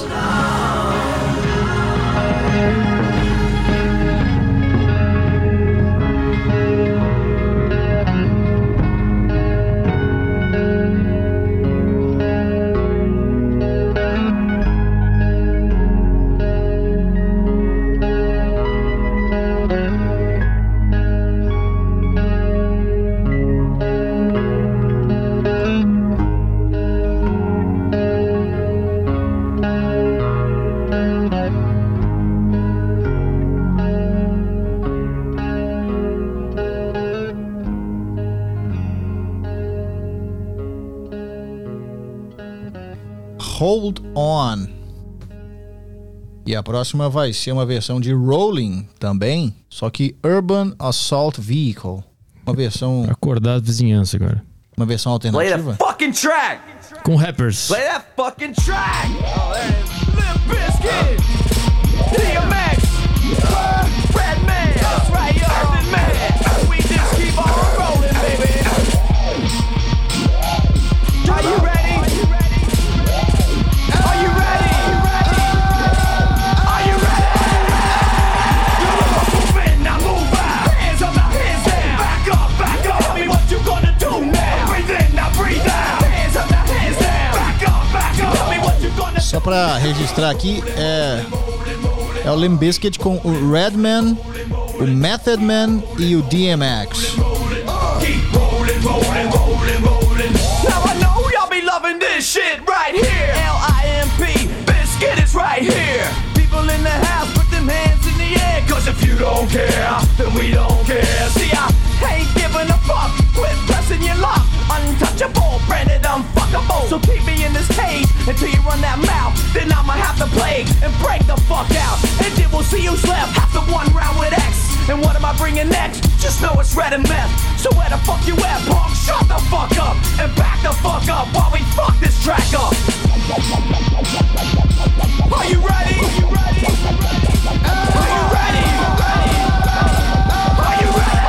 Hold On. E a próxima vai ser uma versão de Rolling também, só que Urban Assault Vehicle. Uma versão... Acordar a vizinhança agora. Uma versão Play alternativa. that fucking track. Com rappers. Play that fucking track. Oh, there it is. Limp Bizkit. D M X. Redman. That's right, yo. Earthen Man. We just keep on rolling, baby. Are you ready? Are you ready? Are you ready? You move in, now move out. Hands up, now hands down. Back up, back up. Tell me what you gonna do now. Breathe in, now breathe out. Hands up, now hands down. Back up, back up. Tell me what you gonna do. Só pra registrar aqui, é, é o Limp Bizkit com o Redman, o Method Man e o D M X. Keep rolling, rolling, rolling, rolling. Now I know y'all be loving this shit right here. L I M P, Bizkit is right here. People in the house, put them hands in the air. Cause if you don't care, then we don't care. See, I ain't giving a fuck. Quit pressing your luck. Untouchable, branded unfuckable. So keep me in this cage until you run that mouth. Then I'ma have to play and break the fuck out. And then we'll see who's left after one round with X. And what am I bringing next? Just know it's red and meth. So where the fuck you at, punk? Shut the fuck up and back the fuck up while we fuck this track up. Are you ready? Are you ready? Are you ready? Are you ready?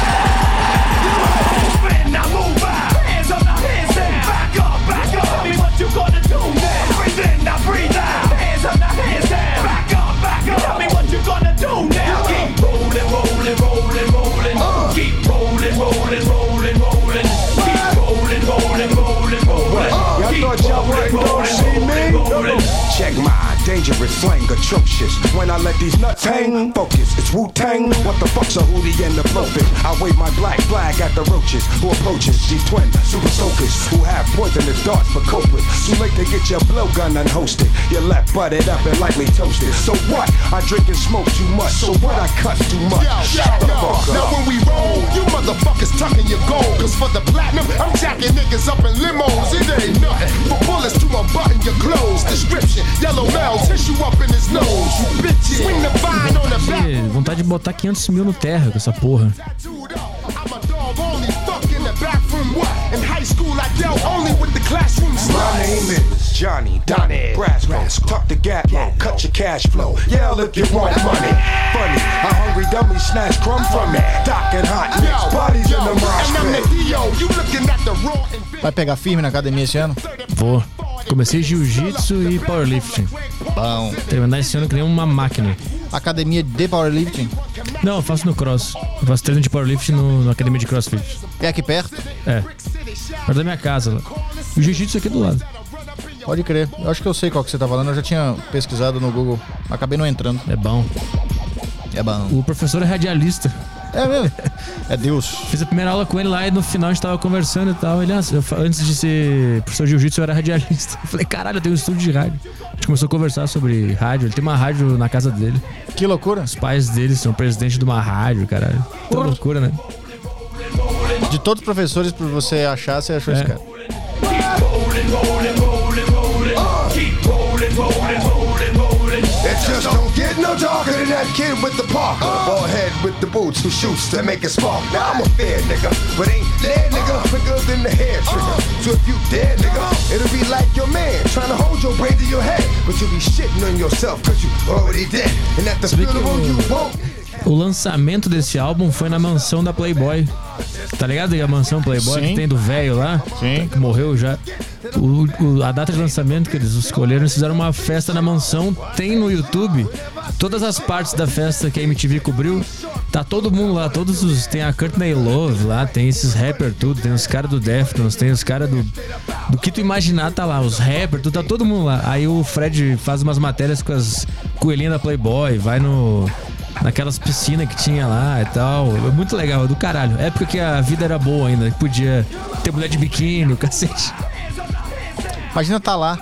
Move in, now move out. Hands up, now hands down. Back up, back up. Tell me what you gonna do now. Breathe in, now breathe out. Hands up, now hands down. Back up, back up. Tell me what you gonna do now. Keep rolling, rolling, rolling, rolling. Keep rolling, rolling, rolling, rolling. Keep rolling, rolling, rolling, rolling. Y'all thought y'all wasn't gonna see me? Check my dangerous slang, atrocious. When I let these nuts hang, focus, it's Wu-Tang. What the fuck's a hootie and the blowfish? I wave my black flag at the roaches who approaches these twin super soakers who have poisonous darts for culprits. Too late to get your blowgun unhosted. You're left butted up and lightly toasted. So what? I drink and smoke too much. So what? I cut too much. Yo, Shut the yo, fuck now up. when we roll, you motherfuckers tucking your gold. Cause for the platinum, I'm jacking niggas up in limos. It ain't nothing. For bullets to unbutton your clothes. Description, yellow male, tissue up in his nose. You bitches, swing the vine on the back. E vontade de botar quinhentos mil no terra com essa porra. I'm a dog, only fuck in the bathroom. What? In high school, I dealt only with the classroom My sluts. name is Johnny Donnie Brasco. Tuck the gap, low, cut your cash flow. Yell if you want money. Funny, a hungry dummy snatch crumb from me. Doc and hot mix, bodies in the mosh and I'm pit. the D O. You looking at the raw and Vai pegar firme na academia esse ano? Vou. Comecei jiu-jitsu e powerlifting. Bom. Terminar esse ano que nem uma máquina. Academia de powerlifting? Não, eu faço no cross. Eu faço treino de powerlifting no, na academia de crossfit. É aqui perto? É. Perto da minha casa lá. O jiu-jitsu aqui do lado. Pode crer. Eu acho que eu sei qual que você tá falando. Eu já tinha pesquisado no Google. Acabei não entrando. É bom. É bom. O professor é radialista. É mesmo? É Deus. Fiz a primeira aula com ele lá e no final a gente tava conversando e tal. Ele, ah, eu, fa- antes de ser professor de jiu-jitsu, eu era radialista. Eu falei, caralho, eu tenho um estúdio de rádio. A gente começou a conversar sobre rádio. Ele tem uma rádio na casa dele. Que loucura. Os pais dele são presidente de uma rádio, caralho. Que Porra. loucura, né? De todos os professores, pra você achar, você achou É. esse cara. rolling, rolling, rolling, rolling. Keep rolling, rolling, rolling, rolling. It just don't get no darker than that kid with the Parker. Bald head with the boots who shoots to make it spark. Now I'm a fair nigga, but ain't that nigga bigger than the hair trigger. So if you dead nigga, it'll be like your man trying to hold your brain to your head. But you'll be shitting on yourself cause you already dead. And at the Você vê que funeral you o, won't. o lançamento desse álbum foi na mansão da Playboy. Tá ligado? E a mansão Playboy Sim. que tem do velho lá, Sim. que morreu já. O, o- a data de lançamento que eles escolheram, eles fizeram uma festa na mansão. Tem no YouTube todas as partes da festa que a M T V cobriu. Tá todo mundo lá, todos os. Tem a Courtney Love lá, tem esses rappers tudo, tem os caras do Deftones, tem os caras do. Do que tu imaginar tá lá, os rappers, tudo, tá todo mundo lá. Aí o Fred faz umas matérias com as coelhinhas da Playboy, vai no. Naquelas piscinas que tinha lá e tal. É muito legal, é do caralho. Época que a vida era boa ainda, que podia ter mulher de biquíni, o cacete. Imagina tá lá.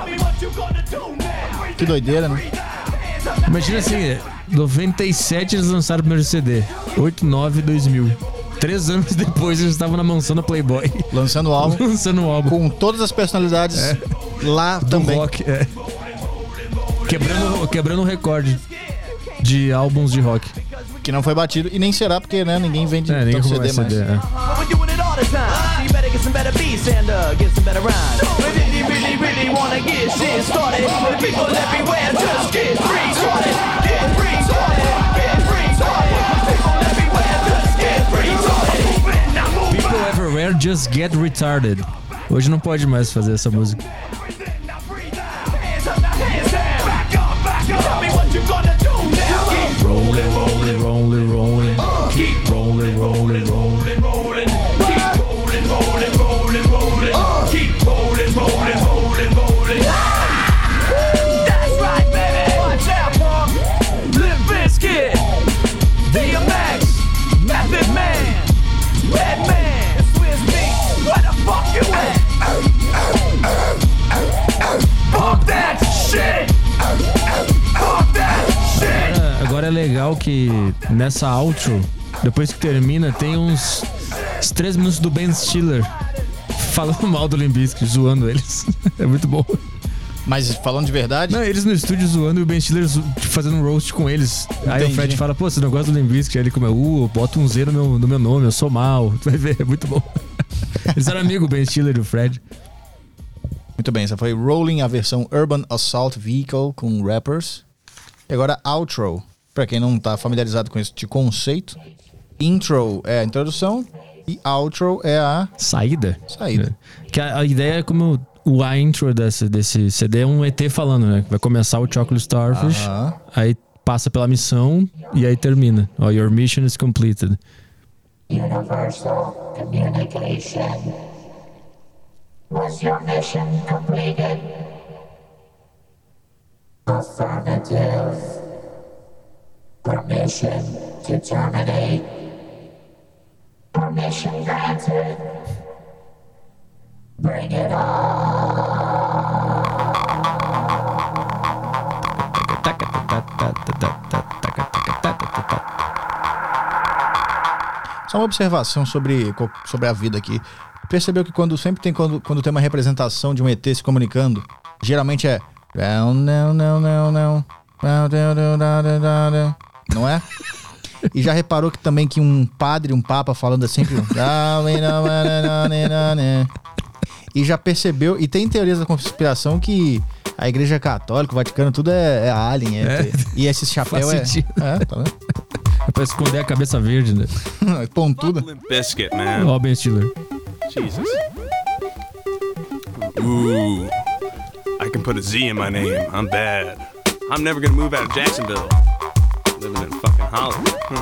Que doideira, né? Imagina assim, noventa e sete eles lançaram o primeiro C D. oito, nove, dois mil. Três anos depois eles estavam na mansão da Playboy. Lançando o álbum. Lançando o álbum. Com todas as personalidades lá Do também. rock, é. Quebrando, quebrando o recorde de álbuns de rock. Que não foi batido e nem será, porque né, ninguém vende É, ninguém tanto comprou C D mais C mais. D, é. Well, we're doing it all the time. So you better get some better beats and uh, get some better rhymes. But if you really, really wanna get shit started, the people everywhere just get free started. Get free started. Get free started. People everywhere just get free started. People Everywhere Just Get Retarded. Hoje não pode mais fazer essa música. Hands up, now hands down. Back up, back up. Tell me what you gonna do now. Keep Rolling, rolling, rolling, rolling. Keep rolling, rolling, rolling. rolling. Keep rolling, rolling, rolling, rolling. Keep rolling, rolling, rolling, rolling. That's right, baby. Watch out, punk. Limp Bizkit, D M X, Method Man, Redman, Swizz Beatz. Where the fuck you at? Fuck that shit. Fuck that shit. Agora, agora é legal que nessa outro, depois que termina, tem uns, uns três minutos do Ben Stiller falando mal do Limp Bizkit, zoando eles. É muito bom. Mas falando de verdade, Não, eles no estúdio zoando e o Ben Stiller zo- fazendo um roast com eles. Aí Entendi. o Fred fala, pô, você não gosta do Limp Bizkit? Aí ele como é, uh, bota um Z no meu, no meu nome, eu sou mal. Tu vai ver, é muito bom. Eles eram amigos, o Ben Stiller e o Fred. muito bem, essa foi Rolling, a versão Urban Assault Vehicle com rappers. E agora Outro, pra quem não tá familiarizado com esse conceito. Intro é a introdução e Outro é a Saída? saída. É. Que a, a ideia é como o a intro desse, desse C D é um E T falando, né? Vai começar o Chocolate Starfish, Aham. aí passa pela missão e aí termina. Ó, your mission is completed. Universal communication. Was your mission completed? Affirmative. Permission to terminate. Permission granted. Bring it Só uma observação sobre, co- sobre a vida aqui. Percebeu que quando sempre tem quando, quando tem uma representação de um E T se comunicando, geralmente é não, não, não, não, não. Não é? E já reparou que também que um padre, um papa falando sempre e já percebeu, e tem teorias da conspiração que a igreja católica, o Vaticano, tudo é, é alien, é, É. e esse chapéu Faz é, sentido. é, tá vendo? É pra esconder a cabeça verde, né? Pontuda. Limp Bizkit, man. Ó, o Ben Stiller. Jesus. Ooh. I can put a Z in my name. I'm bad. I'm never gonna move out of Jacksonville. Living in fucking Hollywood. Hmm.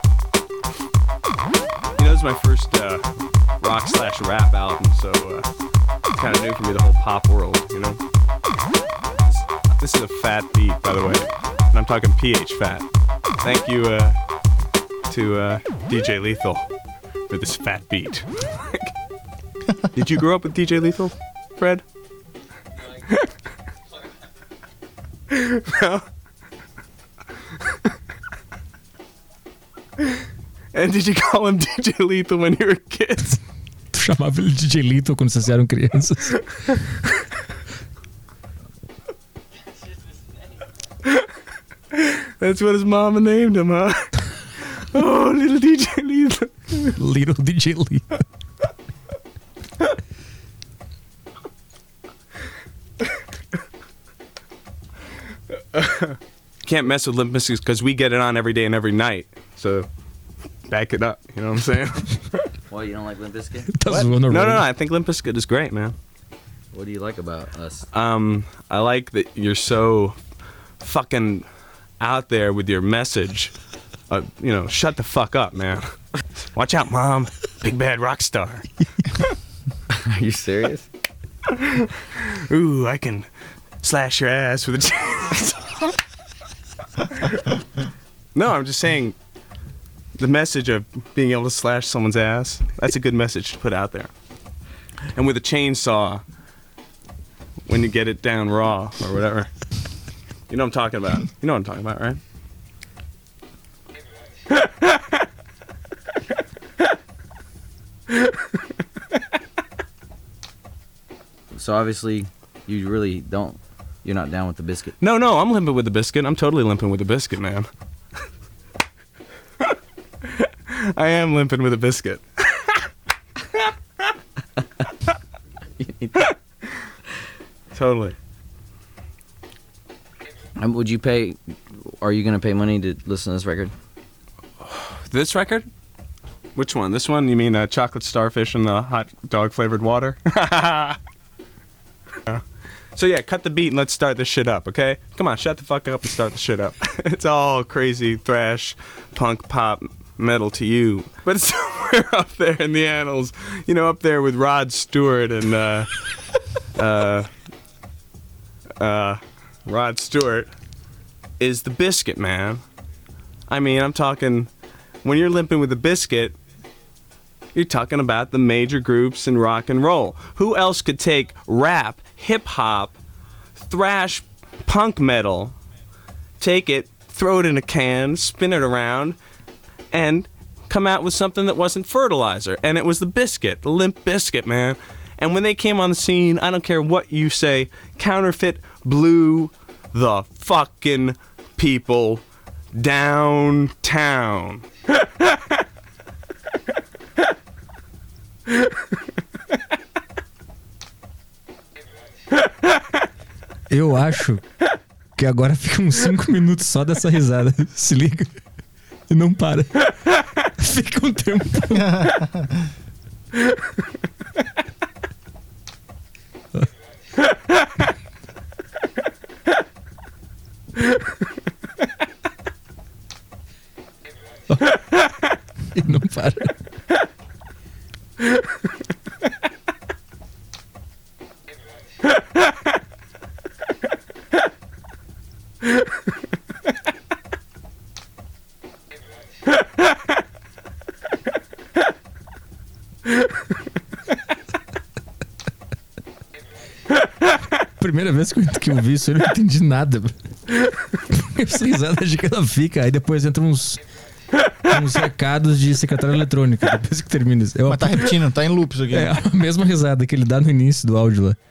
You know, this is my first uh, rock slash rap album, so uh, it's kind of new for me, the whole pop world, you know? This, this is a fat beat, by the way. And I'm talking P H fat. Thank you uh, to uh, D J Lethal for this fat beat. Did you grow up with D J Lethal, Fred? No. And did you call him D J Lethal when you were kids? Tu chamava ele de D J Lethal quando vocês eram crianças. That's what his mama named him, huh? Oh, little D J Lethal. Little D J Lethal. can't mess with Limp Bizkit because we get it on every day and every night. So back it up. You know what I'm saying? Why, you don't like Limp Bizkit? What? No, no, no. I think Limp Bizkit is great, man. What do you like about us? Um, I like that you're so fucking out there with your message. Uh, you know, shut the fuck up, man. Watch out, Mom. Big bad rock star. Are you serious? Ooh, I can slash your ass with a chainsaw. No, I'm just saying the message of being able to slash someone's ass, that's a good message to put out there. And with a chainsaw, when you get it down raw or whatever. You know what I'm talking about. You know what I'm talking about, right? So obviously, you really don't. You're not down with the biscuit. No, no, I'm limping with the biscuit. I'm totally limping with the biscuit, man. I am limping with a biscuit. Totally. Um, would you pay? Are you gonna pay money to listen to this record? This record? Which one? This one? You mean uh, Chocolate Starfish and the hot dog flavored water? So yeah, cut the beat and let's start this shit up, okay? Come on, shut the fuck up and start the shit up. It's all crazy thrash, punk, pop, metal to you, but it's somewhere up there in the annals, you know, up there with Rod Stewart and uh, uh, uh, Rod Stewart is the Biscuit, man. I mean, I'm talking, when you're limping with the Biscuit, you're talking about the major groups in rock and roll. Who else could take rap, hip-hop, thrash, punk metal, take it, throw it in a can, spin it around, and come out with something that wasn't Fertilizer? And it was the Biscuit, the Limp Bizkit, man. And when they came on the scene, I don't care what you say, Counterfeit blew the fucking people downtown. Eu acho que agora fica uns cinco minutos só dessa risada. Se liga. E não para. Fica um tempo. E não para. Primeira vez que eu, que eu vi isso, eu não entendi nada. Essa risada de que ela fica. Aí depois entra uns, uns recados de secretária eletrônica. Depois que termina isso. Eu, Mas tá repetindo, tá em loop isso aqui. É a mesma risada que ele dá no início do áudio lá.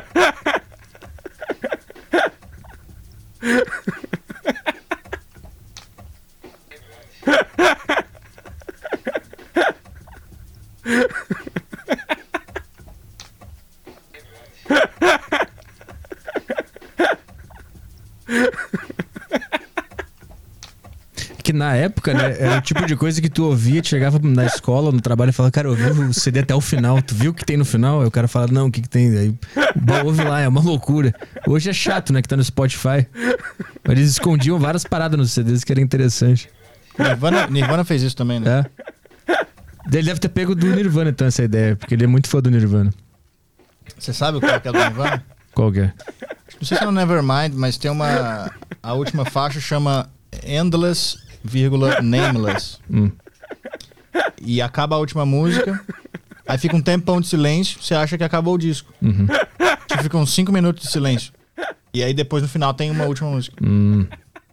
Que na época, né, era o tipo de coisa que tu ouvia, tu chegava na escola, no trabalho e falava, cara, eu ouvi o C D até o final, tu viu o que tem no final? Aí o cara fala, não, o que que tem? Aí, ouve lá, é uma loucura. Hoje é chato, né, que tá no Spotify. Mas eles escondiam várias paradas nos C Ds que era interessante. Nirvana, Nirvana fez isso também, né? É. Ele deve ter pego do Nirvana, então, essa ideia, porque ele é muito fã do Nirvana. Você sabe qual que é do Nirvana? Qual que é? Não sei se é no Nevermind, mas tem uma... A última faixa chama Endless, vírgula, Nameless. Hum. E acaba a última música, aí fica um tempão de silêncio, você acha que acabou o disco. Uhum. Tipo, fica uns cinco minutos de silêncio. E aí depois no final tem uma última música. Hum.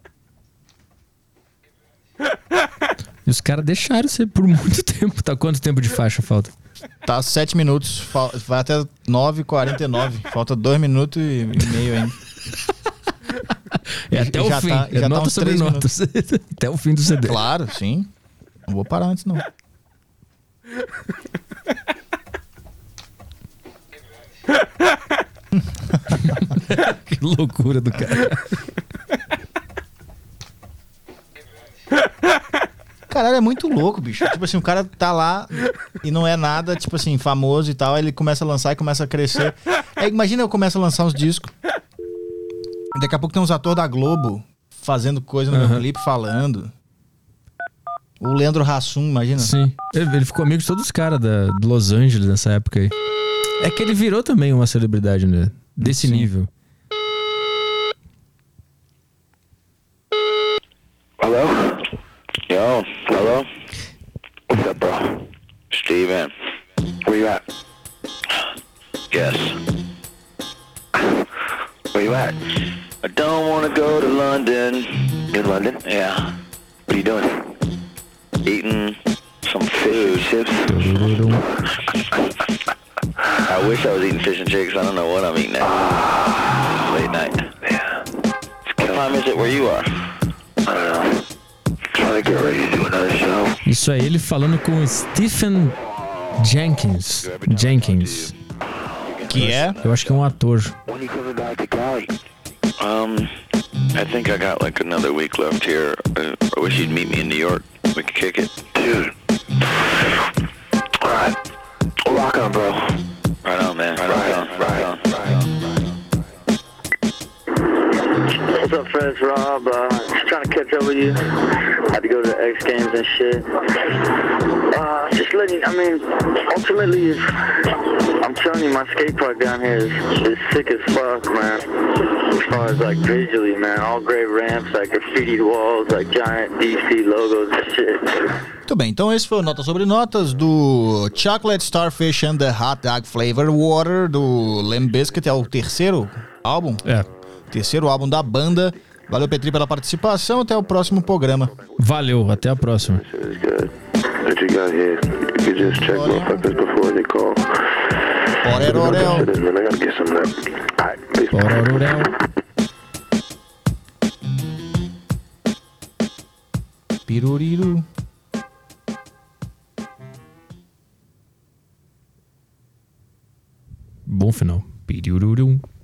E os caras deixaram você por muito tempo. Tá quanto tempo de faixa falta? Tá sete minutos, fal- vai até nove e quarenta e nove. Falta dois minutos e meio ainda. É até o já fim. tá- é já tá nota uns sobre três notas. Até o fim do C D. Claro, sim. Não vou parar antes, não. Que loucura do cara. Caralho, é muito louco, bicho. Tipo assim, o cara tá lá e não é nada, tipo assim, famoso e tal. Aí ele começa a lançar e começa a crescer. Aí, imagina eu começo a lançar uns discos. Daqui a pouco tem uns atores da Globo fazendo coisa no Uhum. meu clipe, falando. O Leandro Hassum, imagina. Sim. Ele, ele ficou amigo de todos os caras da, de Los Angeles nessa época aí. É que ele virou também uma celebridade, né? Desse Sim. nível. Hello? Yo, hello? What's up, bro? Steven. Where you at? Yes. Where you at? I don't want to go to London. In London? Yeah. What are you doing? Eating some fish and chips. I wish I was eating fish and chips. I don't know what I'm eating now. Late night. Yeah. What time is it where you are? I don't know. Trying to get ready to do another show. Isso é ele falando com o Stephen Jenkins. Jenkins. Que é? Eu acho que é um ator. When you coming back to Cali? Um, I think I got like another week left here. Uh, I wish you'd meet me in New York. We could kick it. Dude. Alright. Rock on, bro. Right on, man. Right, right on. Right on. Right on. What's up, friends? Rob. Uh, just trying to catch up with you. Had to go to the X Games and shit. Uh, just letting you, I mean, ultimately, it's, I'm telling you, my skate park down here is, is sick as fuck, man. As far as, like, visually, man. All great ramps, like, graffitied walls, like, giant D C logos and shit. Muito bem, então esse foi o Nota sobre Notas do Chocolate Starfish and the Hot Dog Flavor Water do Limp Bizkit. É o terceiro álbum? É. Terceiro álbum da banda. Valeu, Petri, pela participação. Até o próximo programa. Valeu, até a próxima. What you got here? You just check motherfuckers before they call. Orel, orel. I gotta get some of that. Alright, peace. Orel. Piruriru. Bom final. Pirururum.